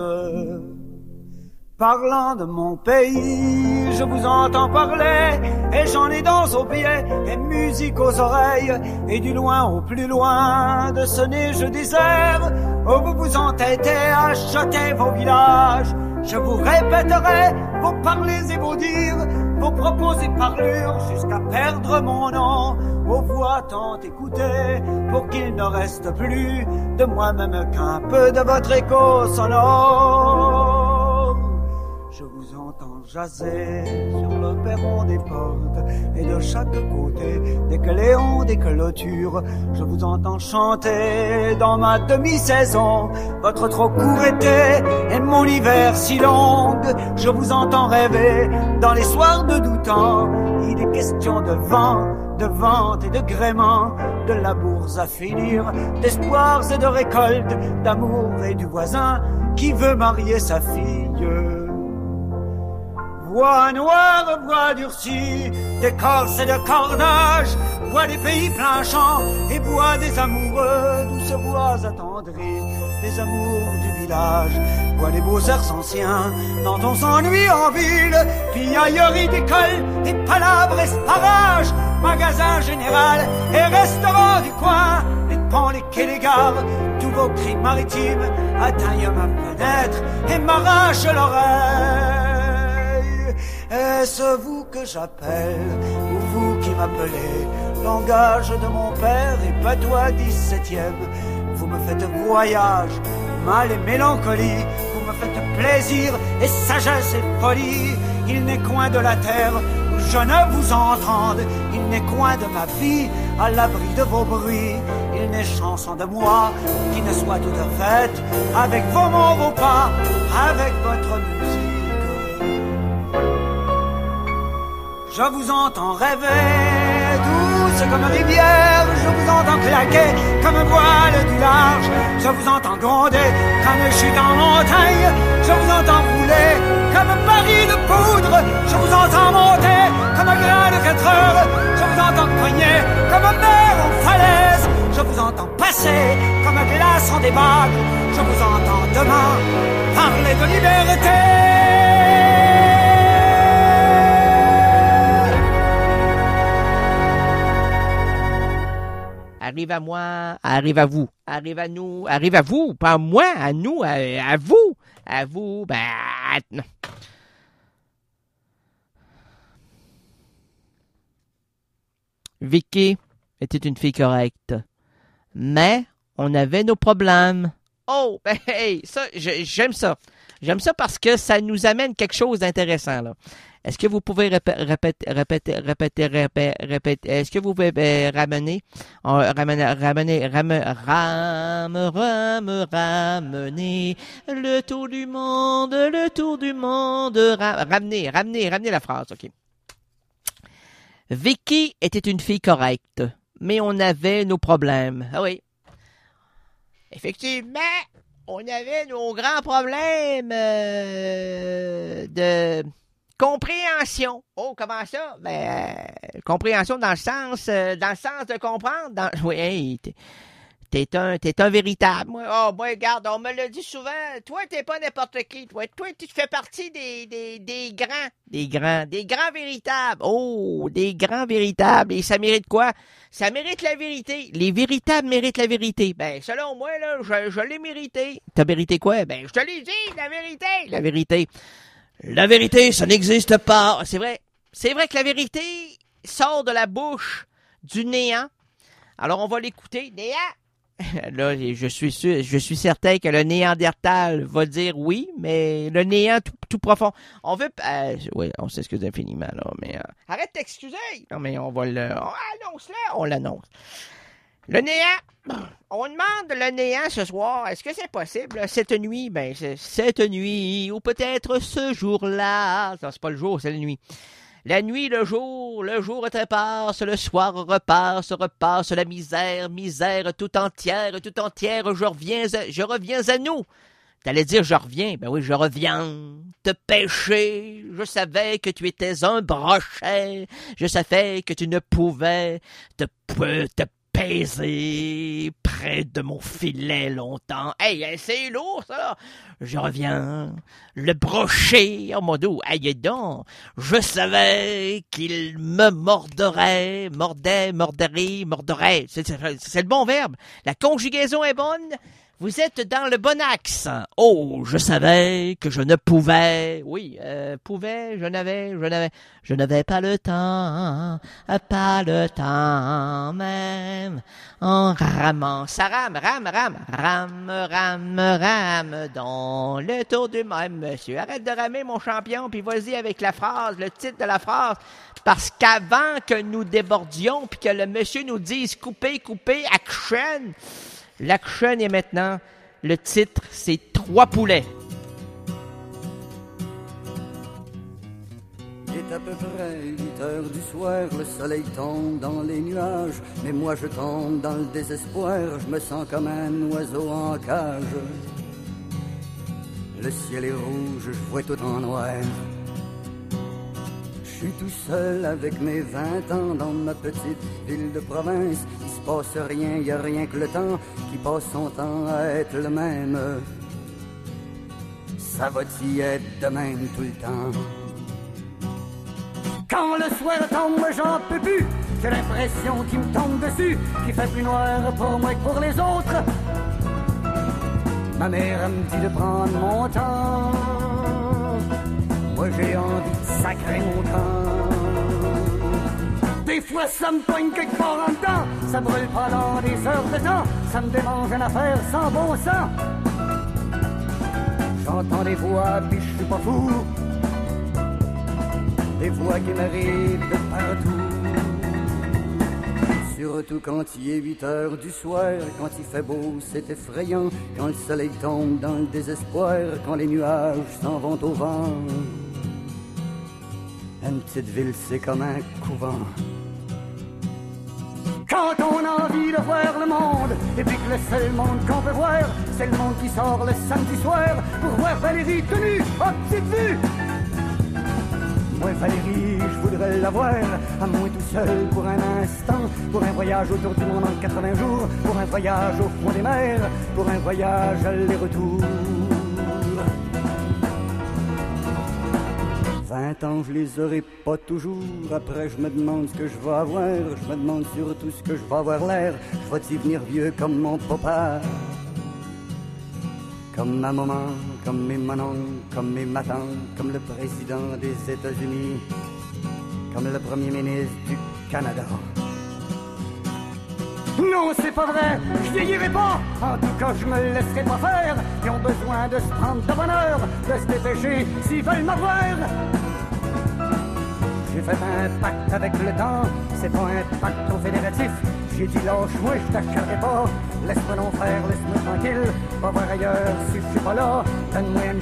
Parlant de mon pays, je vous entends parler, et j'en ai dans aux pieds, et musique aux oreilles, et du loin au plus loin de ce neige désert, où vous vous entêtez à jeter vos villages. Je vous répéterai vos parlers et vos dires, vos propos et parlures, jusqu'à perdre mon nom, vos voix tant écoutées, pour qu'il ne reste plus de moi-même qu'un peu de votre écho sonore. Je vous entends jaser sur le perron des portes, et de chaque côté, des cléons, des clôtures, je vous entends chanter dans ma demi-saison, votre trop court été et mon hiver si long. Je vous entends rêver dans les soirs de doux temps, il est question de vent, de vente et de gréement, de la bourse à finir, d'espoirs et de récoltes, d'amour et du voisin qui veut marier sa fille. Bois noir, bois durci, d'écorce et de cordage, bois des pays plein champ et bois des amoureux, douces bois attendris, des amours du village, bois des beaux airs anciens, dont on s'ennuie en ville, piaillerie d'école, des palabres esparage, magasin général et restaurant du coin, les ponts, les quais, les gares, tous vos cris maritimes atteignent ma fenêtre et m'arrachent l'oreille. Est-ce vous que j'appelle, ou vous qui m'appelez, langage de mon père et patois dix-septième? Vous me faites voyage, mal et mélancolie, vous me faites plaisir et sagesse et folie. Il n'est coin de la terre où je ne vous entende, il n'est coin de ma vie à l'abri de vos bruits. Il n'est chanson de moi qui ne soit toute faite avec vos mots, vos pas, avec votre musique. Je vous entends rêver, douce comme rivière, je vous entends claquer comme voile du large, je vous entends gronder comme chute en montagne, je vous entends rouler comme baril de poudre, je vous entends monter comme un grain de quatre heures, je vous entends cogner comme mer en falaise, je vous entends passer comme un glace en débacle, je vous entends demain parler de liberté. Arrive à moi, arrive à vous, arrive à nous, arrive à vous, pas à moi, à nous, à, à vous, à vous, ben, non. Vicky était une fille correcte, mais on avait nos problèmes. Oh, ben, hey, ça, j'aime ça. J'aime ça parce que ça nous amène quelque chose d'intéressant, là. Est-ce que vous pouvez répéter, répéter, répéter, répéter, répéter, répéter, est-ce que vous pouvez euh, ramener, euh, ramener, ramener, ramener, rame, rame, ramener le tour du monde, le tour du monde, ra- ramener, ramener, ramener la phrase, ok. Vicky était une fille correcte, mais on avait nos problèmes. Ah oui. Effectivement, on avait nos grands problèmes euh, de compréhension. Oh, comment ça? Ben, euh, compréhension dans le sens, euh, dans le sens de comprendre. Dans... Oui, hey, t'es, t'es un, t'es un véritable. Moi, oh, moi, regarde, on me le dit souvent. Toi, t'es pas n'importe qui. Toi, toi, tu fais partie des, des, des grands, des grands, des grands véritables. Oh, des grands véritables. Et ça mérite quoi? Ça mérite la vérité. Les véritables méritent la vérité. Ben, selon moi, là, je, je l'ai mérité. T'as mérité quoi? Ben, je te l'ai dit, la vérité. La vérité. La vérité, ça n'existe pas. C'est vrai. C'est vrai que la vérité sort de la bouche du néant. Alors, on va l'écouter. Néant! Là, je suis sûr, je suis certain que le néandertal va dire oui, mais le néant tout, tout profond. On veut... Euh, oui, on s'excuse infiniment, là, mais... Euh, arrête de t'excuser! Non, mais on va le... On annonce là, on l'annonce. Le néant. On demande le néant ce soir. Est-ce que c'est possible? Cette nuit, ben, c'est cette nuit, ou peut-être ce jour-là. Non, c'est pas le jour, c'est la nuit. La nuit, le jour, le jour repasse, le soir repasse, repasse, la misère, misère tout entière, tout entière, je reviens à, je reviens à nous. T'allais dire je reviens, ben oui, je reviens, te pécher, je savais que tu étais un brochet, je savais que tu ne pouvais te, te paiser près de mon filet longtemps. Hey, c'est lourd, ça! Je reviens, le brochet, oh mon Dieu, aïe donc, je savais qu'il me mordrait, mordait, morderait, morderait. C'est, c'est, c'est le bon verbe. La conjugaison est bonne. Vous êtes dans le bon axe. Oh, je savais que je ne pouvais. Oui, euh, pouvais, je n'avais, je n'avais, je n'avais pas le temps, pas le temps même. En ramant, ça rame, rame, rame, rame, rame, rame, dans le tour du même monsieur. Arrête de ramer, mon champion, puis vas-y avec la phrase, le titre de la phrase. Parce qu'avant que nous débordions, puis que le monsieur nous dise couper, couper, action. L'action est maintenant, le titre, c'est Trois poulets. Il est à peu près huit heures du soir, le soleil tombe dans les nuages, mais moi je tombe dans le désespoir, je me sens comme un oiseau en cage. Le ciel est rouge, je vois tout en noir. Je suis tout seul avec mes vingt ans dans ma petite ville de province. Il se passe rien, y a rien que le temps qui passe son temps à être le même. Ça va-t-y être de même tout le temps? Quand le soir tombe, moi j'en peux plus. J'ai l'impression qu'il me tombe dessus, qu'il fait plus noir pour moi que pour les autres. Ma mère me dit de prendre mon temps. Moi j'ai envie de sacrer mon temps. Des fois ça me poigne quelque part en dedans. Ça brûle pendant des heures de temps. Ça me démange une affaire sans bon sens. J'entends des voix puis je suis pas fou. Des voix qui m'arrivent de partout. Surtout quand il est huit heures du soir, quand il fait beau, c'est effrayant. Quand le soleil tombe dans le désespoir, quand les nuages s'en vont au vent. Une petite ville, c'est comme un couvent. Quand on a envie de voir le monde, et puis que le seul monde qu'on peut voir, c'est le monde qui sort le samedi soir pour voir Valérie tenue à petite vue. Moi Valérie, je voudrais la voir, à moi tout seul pour un instant, pour un voyage autour du monde en quatre-vingts jours, pour un voyage au fond des mers, pour un voyage aller-retour. Vingt ans, je les aurai pas toujours. Après, je me demande ce que je vais avoir. Je me demande surtout ce que je vais avoir l'air. Je vais-t-y venir vieux comme mon papa, comme ma maman, comme mes manons, comme mes matins, comme le président des États-Unis, comme le premier ministre du Canada. Non, c'est pas vrai, je vieillirai pas. En tout cas, je me laisserai pas faire. Ils ont besoin de se prendre de bonheur, de se dépêcher s'ils veulent m'avoir. J'ai fait un pacte avec le temps, c'est pas un pacte confédératif. J'ai dit lâche-moi, je t'acharnerai pas. Laisse-moi non faire, laisse-moi tranquille. Va voir ailleurs si je suis pas là. Donne-moi une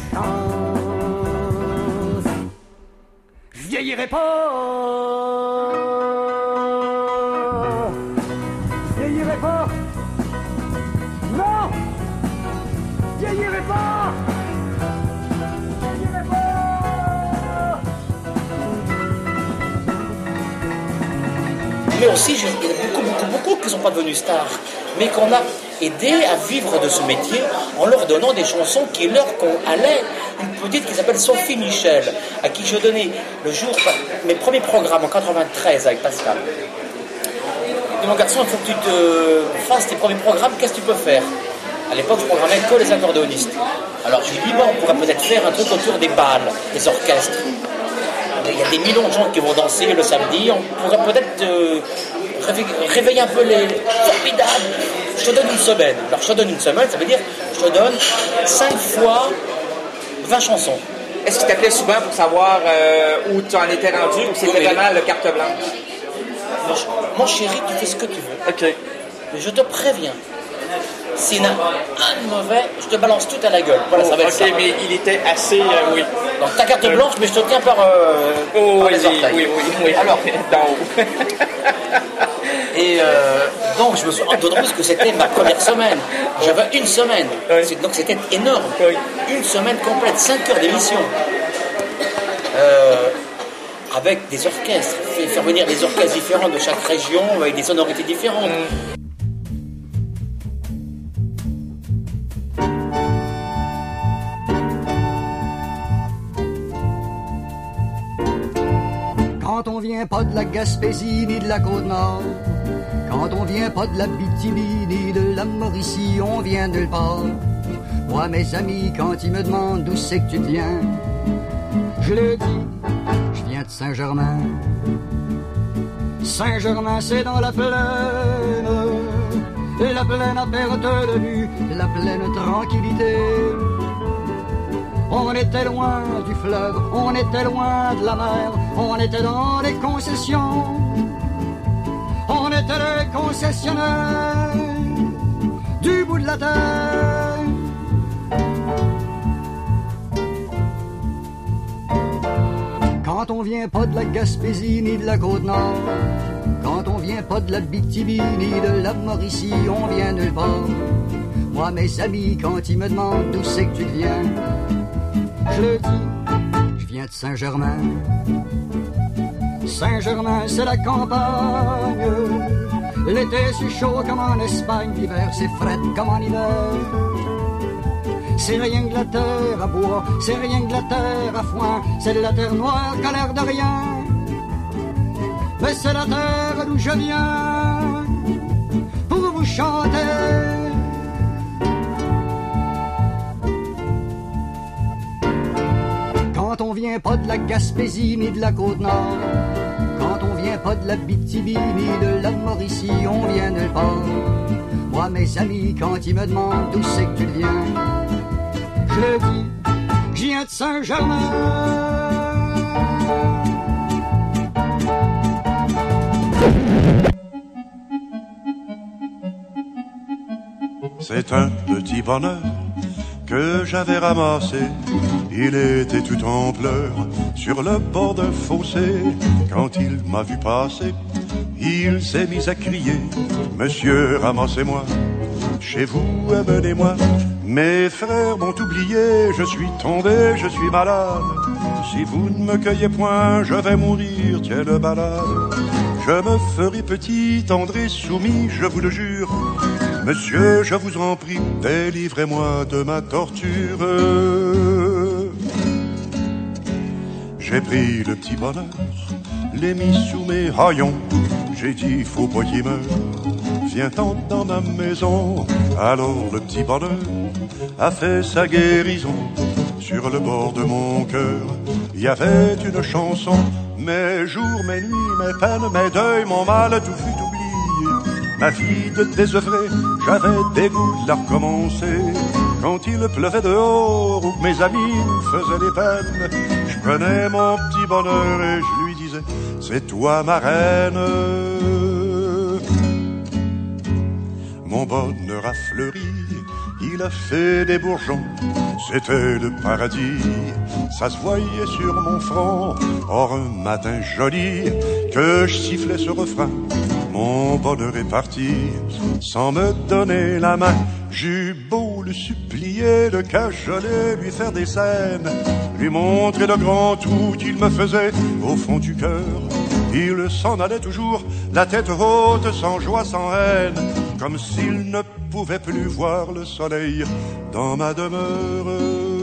chance. Je vieillirai pas. Je vieillirai pas. Non. Je vieillirai pas. Je vieillirai pas. Mais aussi, il y a beaucoup, beaucoup, beaucoup qui ne sont pas devenus stars, mais qu'on a aidé à vivre de ce métier en leur donnant des chansons qui leur allaient. Une petite qui s'appelle Sophie Michel, à qui je donnais le jour, mes premiers programmes en quatre-vingt-treize avec Pascal. Et mon garçon, il faut que tu te fasses tes premiers programmes, qu'est-ce que tu peux faire? À l'époque, je programmais que les accordéonistes. Alors je lui dis, bon, on pourrait peut-être faire un truc autour des balles, des orchestres. Il y a des millions de gens qui vont danser le samedi, on pourrait peut-être euh, réveiller un peu les... Formidable! Je te donne une semaine. Alors je te donne une semaine, ça veut dire je te donne cinq fois vingt chansons. Est-ce qu'il t'appelait souvent pour savoir euh, où tu en étais rendu ou c'était oui, vraiment le carte blanche? Mon, mon chéri, tu fais ce que tu veux. OK. Mais je te préviens, s'il y en a un de mauvais, je te balance tout à la gueule. Voilà, oh, ça va être ok, ça. mais il était assez... Euh, oui. Donc ta carte blanche, mais je te tiens par, euh, oh, par oui, les orteils. Oui, oui, oui. Alors, d'en haut. Et euh, donc je me suis d'autant plus que c'était ma première semaine. J'avais une semaine. Oui. Donc c'était énorme. Oui. Une semaine complète, cinq heures d'émission. Euh, avec des orchestres, faire venir des orchestres différents de chaque région, avec des sonorités différentes. Mm. Quand on vient pas de la Gaspésie ni de la Côte-Nord, quand on vient pas de la Bitibi ni de la Mauricie, on vient de nulle part. Moi, mes amis, quand ils me demandent d'où c'est que tu viens, je le dis, je viens de Saint-Germain. Saint-Germain, c'est dans la plaine, et la plaine à perte de vue, la pleine tranquillité. On était loin du fleuve, on était loin de la mer, on était dans les concessions, on était les concessionnaires du bout de la terre. Quand on vient pas de la Gaspésie ni de la Côte-Nord, quand on vient pas de la Bitibi ni de la Mauricie, on vient nulle part. Moi, mes amis, quand ils me demandent d'où c'est que tu viens, je le dis, je viens de Saint-Germain. Saint-Germain, c'est la campagne. L'été, c'est chaud comme en Espagne. L'hiver, c'est frais comme en hiver. C'est rien que la terre à bois, c'est rien que la terre à foin. C'est de la terre noire qui a l'air de rien, mais c'est la terre d'où je viens pour vous chanter. Quand on vient pas de la Gaspésie ni de la Côte-Nord, quand on vient pas de la Bitibi ni de la Mauricie, on vient nulle part. Moi, mes amis, quand ils me demandent d'où c'est que tu viens, je le dis, je viens de Saint-Germain. C'est un petit bonheur que j'avais ramassé. Il était tout en pleurs sur le bord d'un fossé. Quand il m'a vu passer, il s'est mis à crier: Monsieur, ramassez-moi, chez vous, amenez-moi. Mes frères m'ont oublié, je suis tombé, je suis malade. Si vous ne me cueillez point, je vais mourir, tiens le balade. Je me ferai petit, tendre et soumis, je vous le jure. Monsieur, je vous en prie, délivrez-moi de ma torture. J'ai pris le petit bonheur, l'ai mis sous mes haillons. J'ai dit, faut pas qu'il meure, viens-t'en dans ma maison. Alors le petit bonheur a fait sa guérison. Sur le bord de mon cœur, il y avait une chanson. Mes jours, mes nuits, mes peines, mes deuils, mon mal, tout fut oublié. Ma vie de désœuvré, j'avais dégoût de la recommencer. Quand il pleuvait dehors ou que mes amis me faisaient des peines, je prenais mon petit bonheur et je lui disais, c'est toi ma reine. Mon bonheur a fleuri, il a fait des bourgeons, c'était le paradis, ça se voyait sur mon front. Or un matin joli, que je sifflais ce refrain, mon bonheur est parti, sans me donner la main. J'eus beau le supplier de cajoler, lui faire des scènes, lui montrer le grand trou qu'il me faisait au fond du cœur. Il s'en allait toujours, la tête haute, sans joie, sans haine, comme s'il ne pouvait plus voir le soleil dans ma demeure.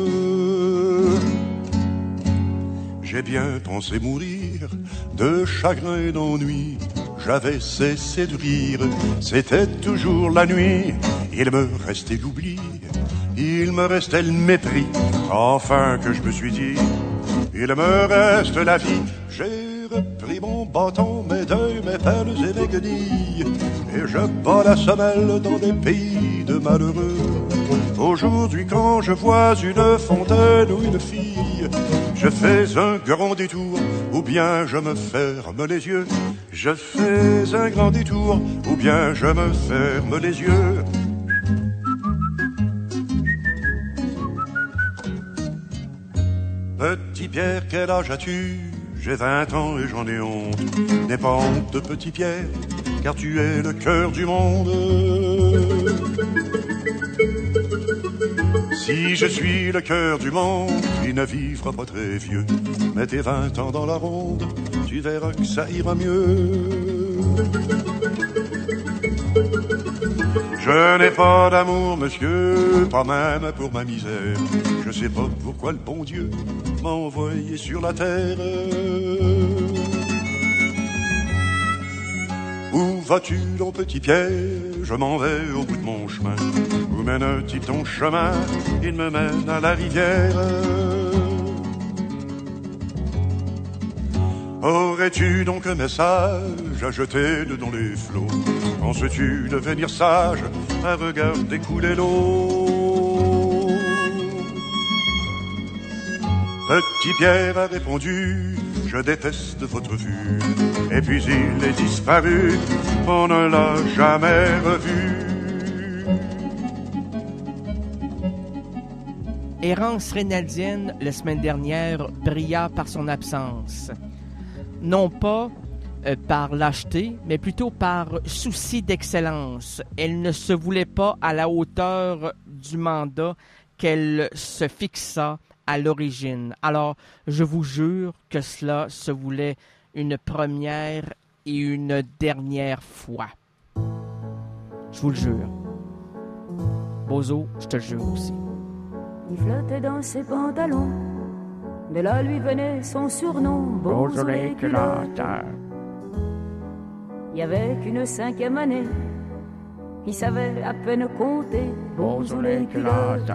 J'ai bien pensé mourir de chagrin et d'ennui. J'avais cessé de rire, c'était toujours la nuit. Il me restait l'oubli, il me restait le mépris. Enfin que je me suis dit, il me reste la vie. J'ai repris mon bâton, mes deuils, mes peines et mes guenilles, et je bats la semelle dans des pays de malheureux. Aujourd'hui quand je vois une fontaine ou une fille, je fais un grand détour, ou bien je me ferme les yeux. Je fais un grand détour, ou bien je me ferme les yeux. Petit Pierre, quel âge as-tu? J'ai vingt ans et j'en ai honte. N'aie pas honte de Petit Pierre, car tu es le cœur du monde. Si je suis le cœur du monde, tu ne vivras pas très vieux. Mets tes vingt ans dans la ronde, tu verras que ça ira mieux. Je n'ai pas d'amour, monsieur, pas même pour ma misère. Je sais pas pourquoi le bon Dieu m'a envoyé sur la terre. Où vas-tu, donc, Petit Pierre? Je m'en vais au bout de mon chemin. Où mène-t-il ton chemin? Il me mène à la rivière. Aurais-tu donc un message à jeter dedans les flots? Penses-tu devenir sage à regarder couler l'eau? Petit Pierre a répondu, je déteste votre vue. Et puis il est disparu, on ne l'a jamais revu. Errance Reynaldienne, la semaine dernière, brilla par son absence. Non pas euh, par lâcheté, mais plutôt par souci d'excellence. Elle ne se voulait pas à la hauteur du mandat qu'elle se fixa à l'origine. Alors, je vous jure que cela se voulait une première et une dernière fois. Je vous le jure. Bozo, je te le jure aussi. Il flottait dans ses pantalons, de là lui venait son surnom, Bozo les culottes. Il y avait qu'une cinquième année, il savait à peine compter, Bozo les culottes.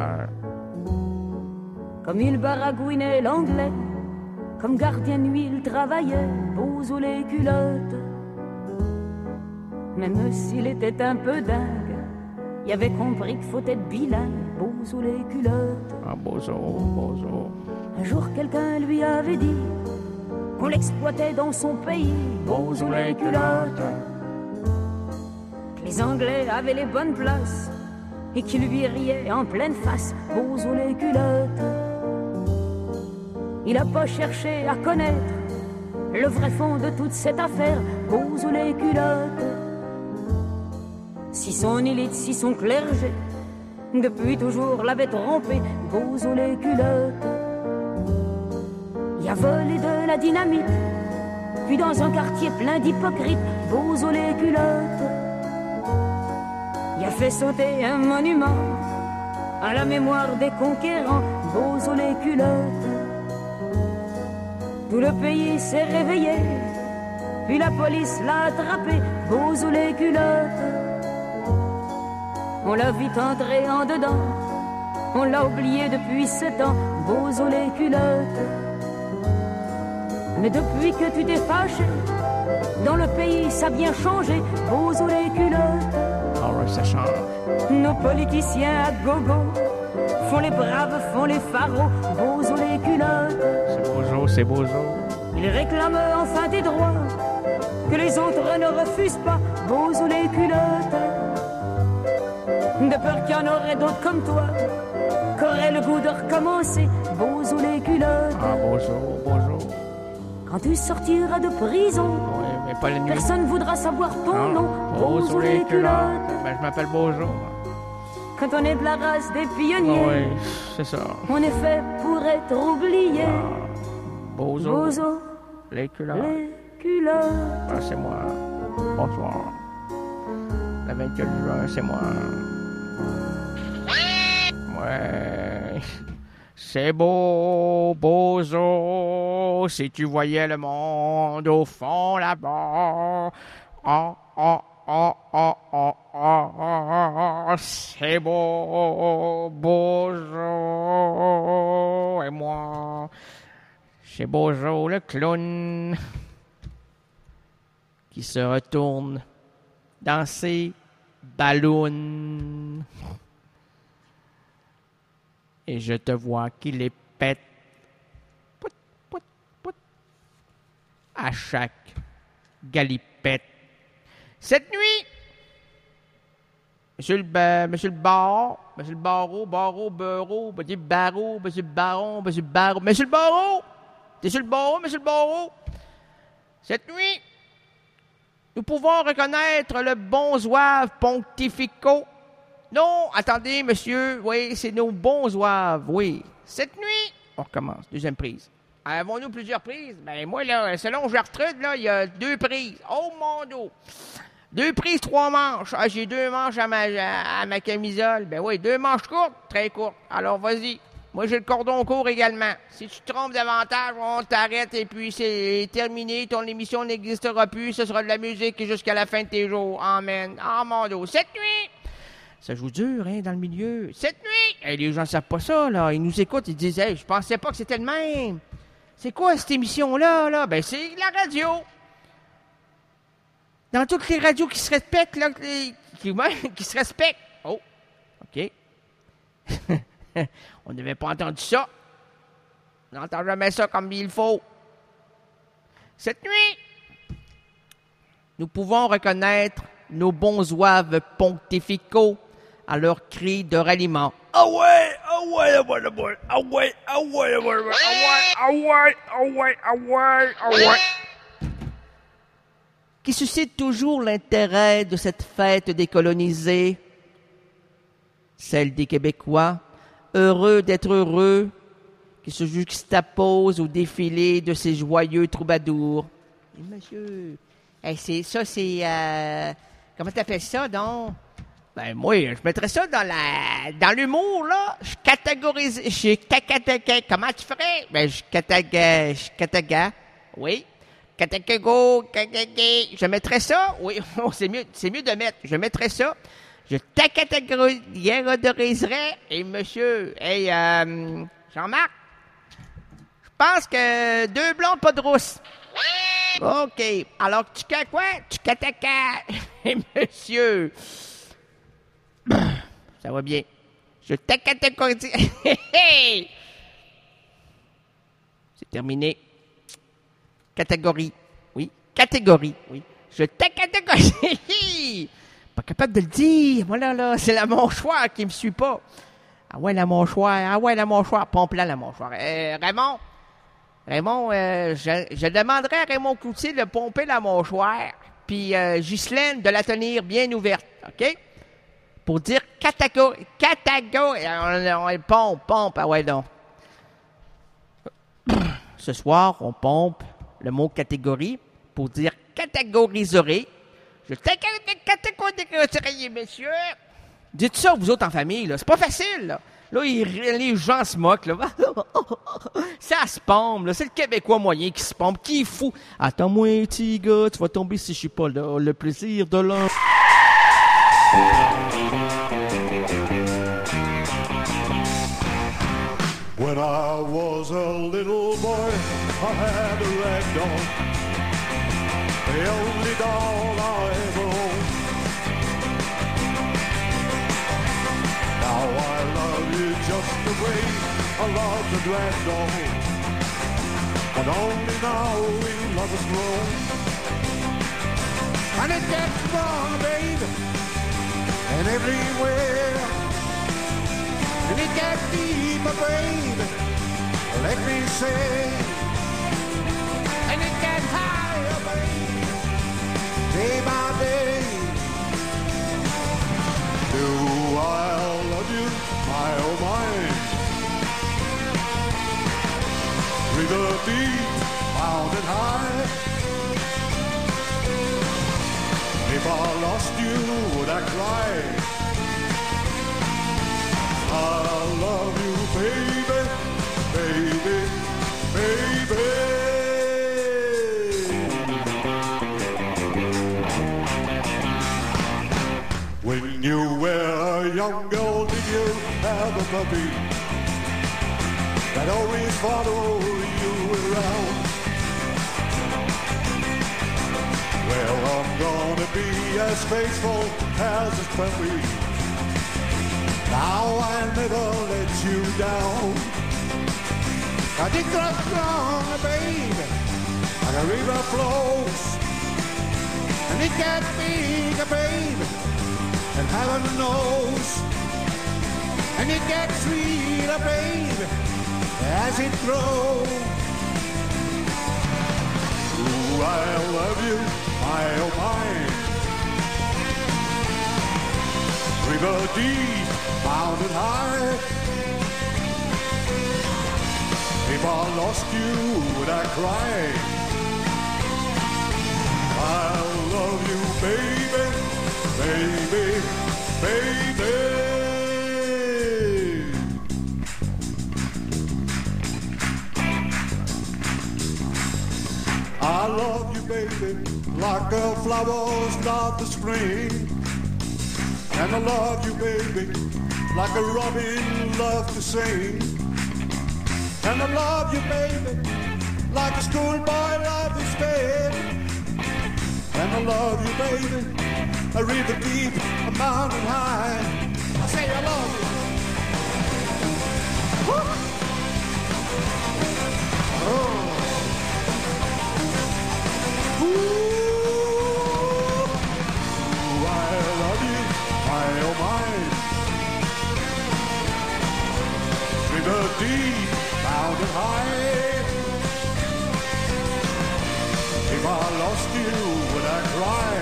Comme il baragouinait l'anglais, comme gardien de nuit il travaillait, Bozo les culottes. Même s'il était un peu dingue, il avait compris qu'il faut être bilingue, Bozo les culottes. Ah, Bozo, Bozo. Un jour quelqu'un lui avait dit qu'on l'exploitait dans son pays, Bozo les culottes. Que les Anglais avaient les bonnes places et qu'ils lui riaient en pleine face, Bozo les culottes. Il a pas cherché à connaître le vrai fond de toute cette affaire, Bozo les culottes. Si son élite, si son clergé, depuis toujours l'avait trompé, Bozo les culottes. Il a volé de la dynamite, puis dans un quartier plein d'hypocrites, Bozo les culottes. Il a fait sauter un monument à la mémoire des conquérants, Bozo les culottes. Tout le pays s'est réveillé, puis la police l'a attrapé, Bozo les culottes. On l'a vite entré en dedans, on l'a oublié depuis sept ans, Bozo les culottes. Mais depuis que tu t'es fâché, dans le pays ça a bien changé, Bozo les culottes. Ah ouais, ça change. Nos politiciens à gogo font les braves, font les pharaons, Bozo les culottes. C'est Bozo, c'est Bozo. Ils réclament enfin des droits que les autres ne refusent pas, Bozo les culottes. De peur qu'il y en aurait d'autres comme toi, qu'auraient le goût de recommencer, Bozo les culottes. Ah, Bozo, Bozo. Quand tu sortiras de prison, oui, mais pas la nuit. Personne voudra savoir ton non. nom, Bozo, Bozo les culottes. culottes. Ben, je m'appelle Bozo. Quand on est de la race des pionniers, oui, c'est ça. On est fait pour être oublié. Ah, Bozo, Bozo les culottes. Les culottes. Ah, c'est moi. Bonsoir. Le vingt-quatre juin, c'est moi. Ouais. C'est beau, Bozo, si tu voyais le monde au fond là-bas. Oh, oh, oh, oh, oh, oh, oh, c'est beau, Bozo. Et moi, c'est Bozo le clown qui se retourne dans ses ballons. Et je te vois qui les pète. Pout, pout, pout. à chaque galipette. Cette nuit, Monsieur le, ba- monsieur le bar, monsieur le barreau, barreau, barreau, monsieur le barreau, monsieur le baron, monsieur le barreau, monsieur le barreau, t'es sur le barreau, monsieur le barreau. Cette nuit, nous pouvons reconnaître le bon zouave pontifico. Non, attendez, monsieur, oui, c'est nos bons zouaves, oui. Cette nuit, on recommence, deuxième prise. Avons-nous plusieurs prises? Ben moi, là, selon Gertrude, là, il y a deux prises. Oh, mon dos! Deux prises, trois manches. Ah, j'ai deux manches à ma, à, à ma camisole. Ben oui, deux manches courtes, très courtes. Alors, vas-y. Moi, j'ai le cordon court également. Si tu te trompes davantage, on t'arrête et puis c'est terminé. Ton émission n'existera plus. Ce sera de la musique jusqu'à la fin de tes jours. Amen. Ah, mon dos. Cette nuit, ça joue dur, hein, dans le milieu. Cette nuit, hey, les gens ne savent pas ça, là. Ils nous écoutent, ils disent, hey, je pensais pas que c'était le même. C'est quoi cette émission-là, là? Ben, c'est la radio. Dans toutes les radios qui se respectent, là, qui, qui, qui se respectent. Oh, OK. On n'avait pas entendu ça. On n'entend jamais ça comme il faut. Cette nuit, nous pouvons reconnaître nos bons zouaves pontificaux à leur cri de ralliement. Ah ouais, ah ouais, ah ouais, ah ouais, ah ouais, ah ouais, ah ouais, ah ouais, ah ouais, ah ouais, ah ouais. Qui suscite toujours l'intérêt de cette fête décolonisée, celle des Québécois, heureux d'être heureux, qui se juxtaposent au défilé de ces joyeux troubadours. Et monsieur, hey, c'est, ça c'est... Euh, comment t'appelles ça, donc? Ben moi, je mettrais ça dans la dans l'humour, là. Je catégorise... Je catégoriserais... Comment tu ferais? Ben, je catégoriserais... Je catégoriserais... Oui. Catégoriserais... Je mettrais ça... Oui, c'est mieux, c'est mieux de mettre. Je mettrais ça... Je catégoriserais... Et monsieur... Hey, euh, Jean-Marc... Je pense que deux blondes, pas de rousse. OK. Alors, tu cas quoi? Tu catégoriserais... Et monsieur... Ça va bien. Je t'acatégorise. C'est terminé. Catégorie. Oui. Catégorie. Oui. Je t'acatégorise. Pas capable de le dire. Voilà, là. C'est la mâchoire qui me suit pas. Ah ouais, la mâchoire. Ah ouais, la mâchoire. Pompe-la, la mâchoire. Euh, Raymond. Raymond, euh, je, je demanderais à Raymond Cloutier de pomper la mâchoire. Puis euh, Ghislaine de la tenir bien ouverte. OK? Pour dire catégorie, catégorie, on, on pompe, pompe, ah ouais donc. Ce soir, on pompe le mot catégorie pour dire catégoriserai. Je catégoriserai, messieurs. Dites ça, vous autres en famille, là. C'est pas facile, là. Là, ils, les gens se moquent, là. Ça se pompe, là. C'est le Québécois moyen qui se pompe, qui est fou. Attends-moi, petit gars, tu vas tomber si je suis pas là. Le plaisir de l'homme. When I was a little boy, I had a rag doll, the only doll I ever owned. Now I love you just the way I love the rag doll, but only now we love us grown. And it gets wrong, baby, and everywhere, and it gets deeper, baby, let me say, and it gets higher, baby, day by day. Do I love you, my oh my? River deep, mountain high. If I lost you, would I cry? I love you, baby, baby, baby. When you were a young girl, did you have a puppy that always followed you around? Well, I'm gonna be as faithful as a puppy. Now I'll never let you down. I dig along, babe, and the river flows, and it gets bigger, babe, and heaven knows, and it gets sweeter, babe, as it grows. Ooh, I love you, my oh my. River deep, mountain high. If I lost you, would I cry? I love you, baby, baby, baby. I love you, baby, like a flower start the spring. And I love you, baby, like a robin loves to sing. And I love you, baby, like a schoolboy loves to stay. And I love you, baby, a river deep, a mountain high. I say I love you. Woo! Oh. Ooh, I love you, my oh my. River deep, mountain high. If I lost you, would I cry?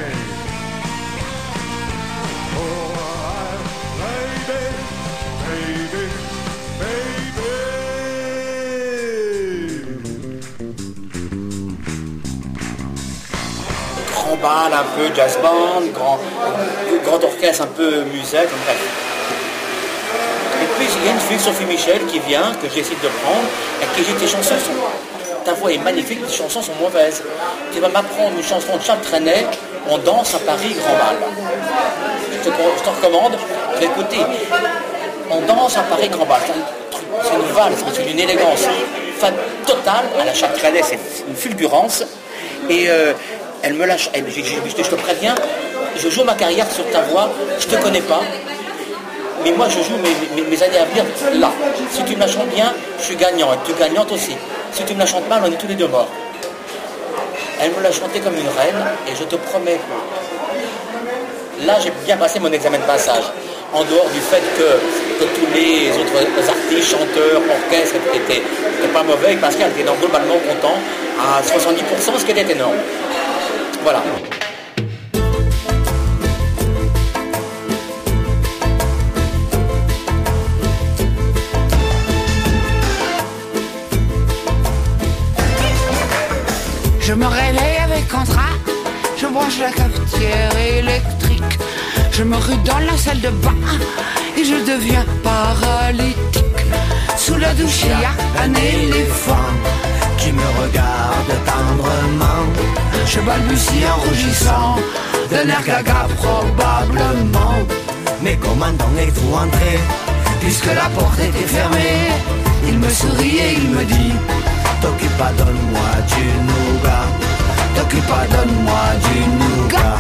Oh, I, baby, baby, baby. Grand bal, un peu jazz band, grand, grand orchestre, un peu musette, bref. Et puis il y a une fille, Sophie Michel, qui vient, que j'essaie de prendre, et qui dit tes chansons sont... Ta voix est magnifique, tes chansons sont mauvaises. Tu vas m'apprendre une chanson de Charles Trenet, on danse à Paris, grand bal. Je te, je te recommande d'écouter. On danse à Paris, grand bal. C'est une valse, c'est une élégance totale. À la Charles Trenet, c'est une fulgurance. Et euh, elle me lâche. Elle, je, je, je te préviens, je joue ma carrière sur ta voix, je te connais pas. Mais moi, je joue mes, mes, mes années à venir là. Si tu me la chantes bien, je suis gagnant. Et tu es gagnante aussi. Si tu me la chantes mal, on est tous les deux morts. Elle me l'a chanté comme une reine, et je te promets, là, j'ai bien passé mon examen de passage. En dehors du fait que, que tous les autres artistes, chanteurs, orchestres étaient, étaient pas mauvais, Pascal était globalement content à soixante-dix pour cent, ce qui était énorme. Voilà. Je me réveille avec contrat, je branche la cafetière électrique. Je me rue dans la salle de bain et je deviens paralytique. Sous la douche, il y a un éléphant qui me regarde tendrement. Je balbutie en rougissant, d'un air gaga probablement. Mais comment donc êtes-vous entré, puisque la porte était fermée? Il me sourit et il me dit: t'occupe pas, donne-moi du nougat. T'occupe pas, donne-moi du nougat.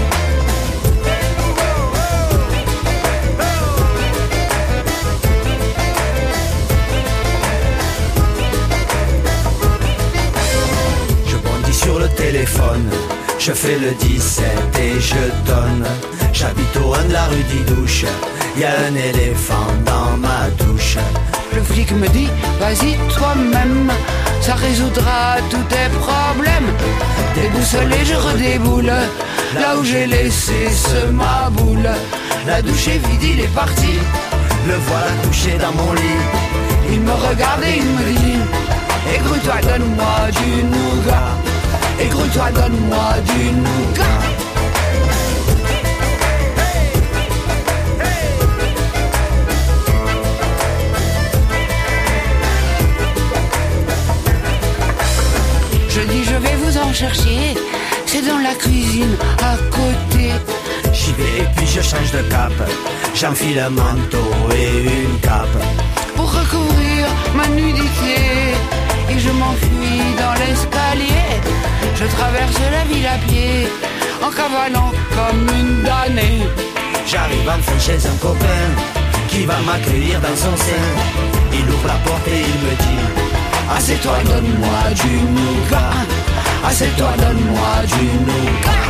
Je bondis sur le téléphone, je fais le dix-sept et je donne. J'habite au un de la rue d'Idouche, y a un éléphant dans ma douche. Le flic me dit: vas-y toi-même, ça résoudra tous tes problèmes. Déboussolé, je redéboule là où j'ai laissé ce ma boule. La douche est vide, il est parti. Le voilà couché dans mon lit. Il me regarde et il me dit: écoute-toi, donne-moi du nougat. Écoute-toi, donne-moi du nougat. Je dis: je vais vous en chercher, c'est dans la cuisine à côté. J'y vais et puis je change de cap, j'enfile un manteau et une cape pour recouvrir ma nudité. Et je m'enfuis dans l'escalier. Je traverse la ville à pied, en cavalant comme une damnée. J'arrive enfin chez un copain qui va m'accueillir dans son sein. Il ouvre la porte et il me dit: c'est toi, donne-moi du nougat. Ah, c'est toi, donne-moi du nougat.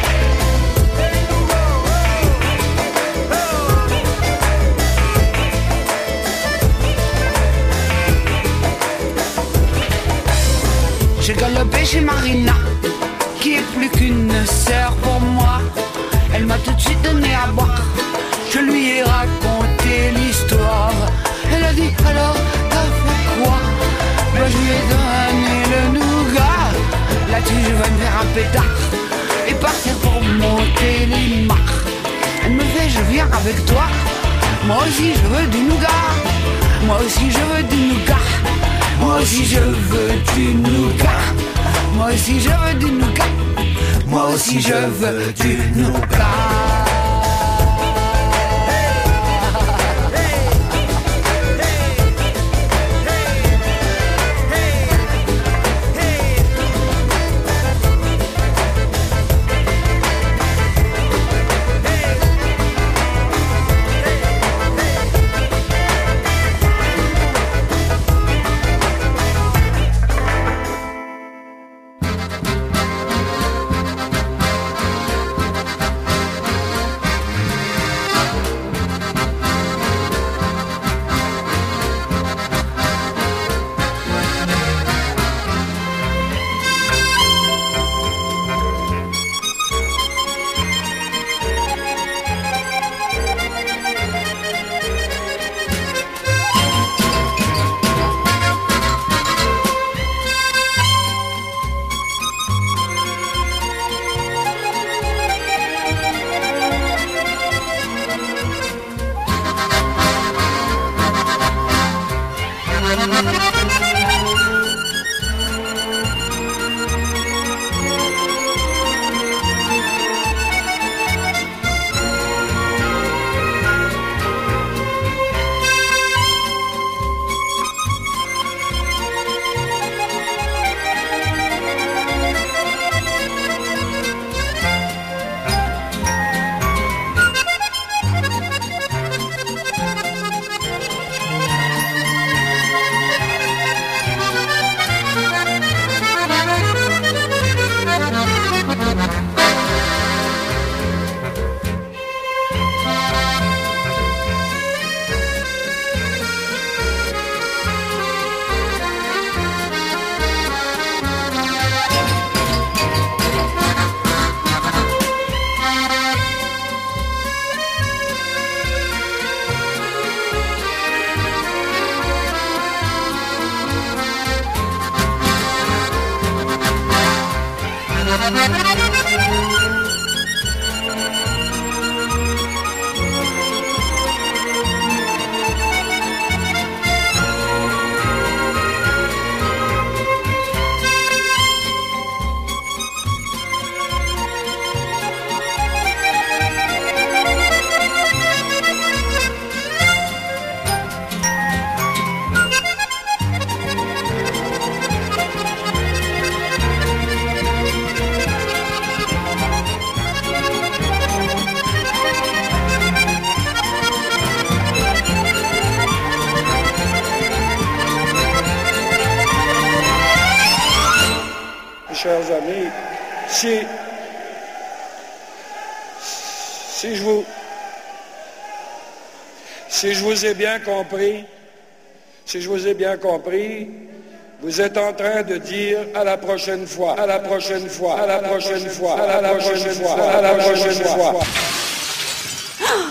J'ai galopé chez Marina, qui est plus qu'une sœur pour moi. Elle m'a tout de suite donné à boire. Je lui ai raconté l'histoire. Elle a dit alors t'as fait quoi? Ben je lui ai donné le nougat. Là-dessus je vais me faire un pétard et partir pour monter les marches. Elle me fait je viens avec toi. Moi aussi je veux du nougat. Moi aussi je veux du nougat. Moi aussi je veux du nougat. Moi aussi je veux du nougat. Moi aussi je veux du nougat. Chers amis, si, si je vous, si je vous ai bien compris, si je vous ai bien compris, vous êtes en train de dire à la prochaine fois, à la prochaine fois, à la prochaine fois, à la prochaine fois, à la prochaine fois.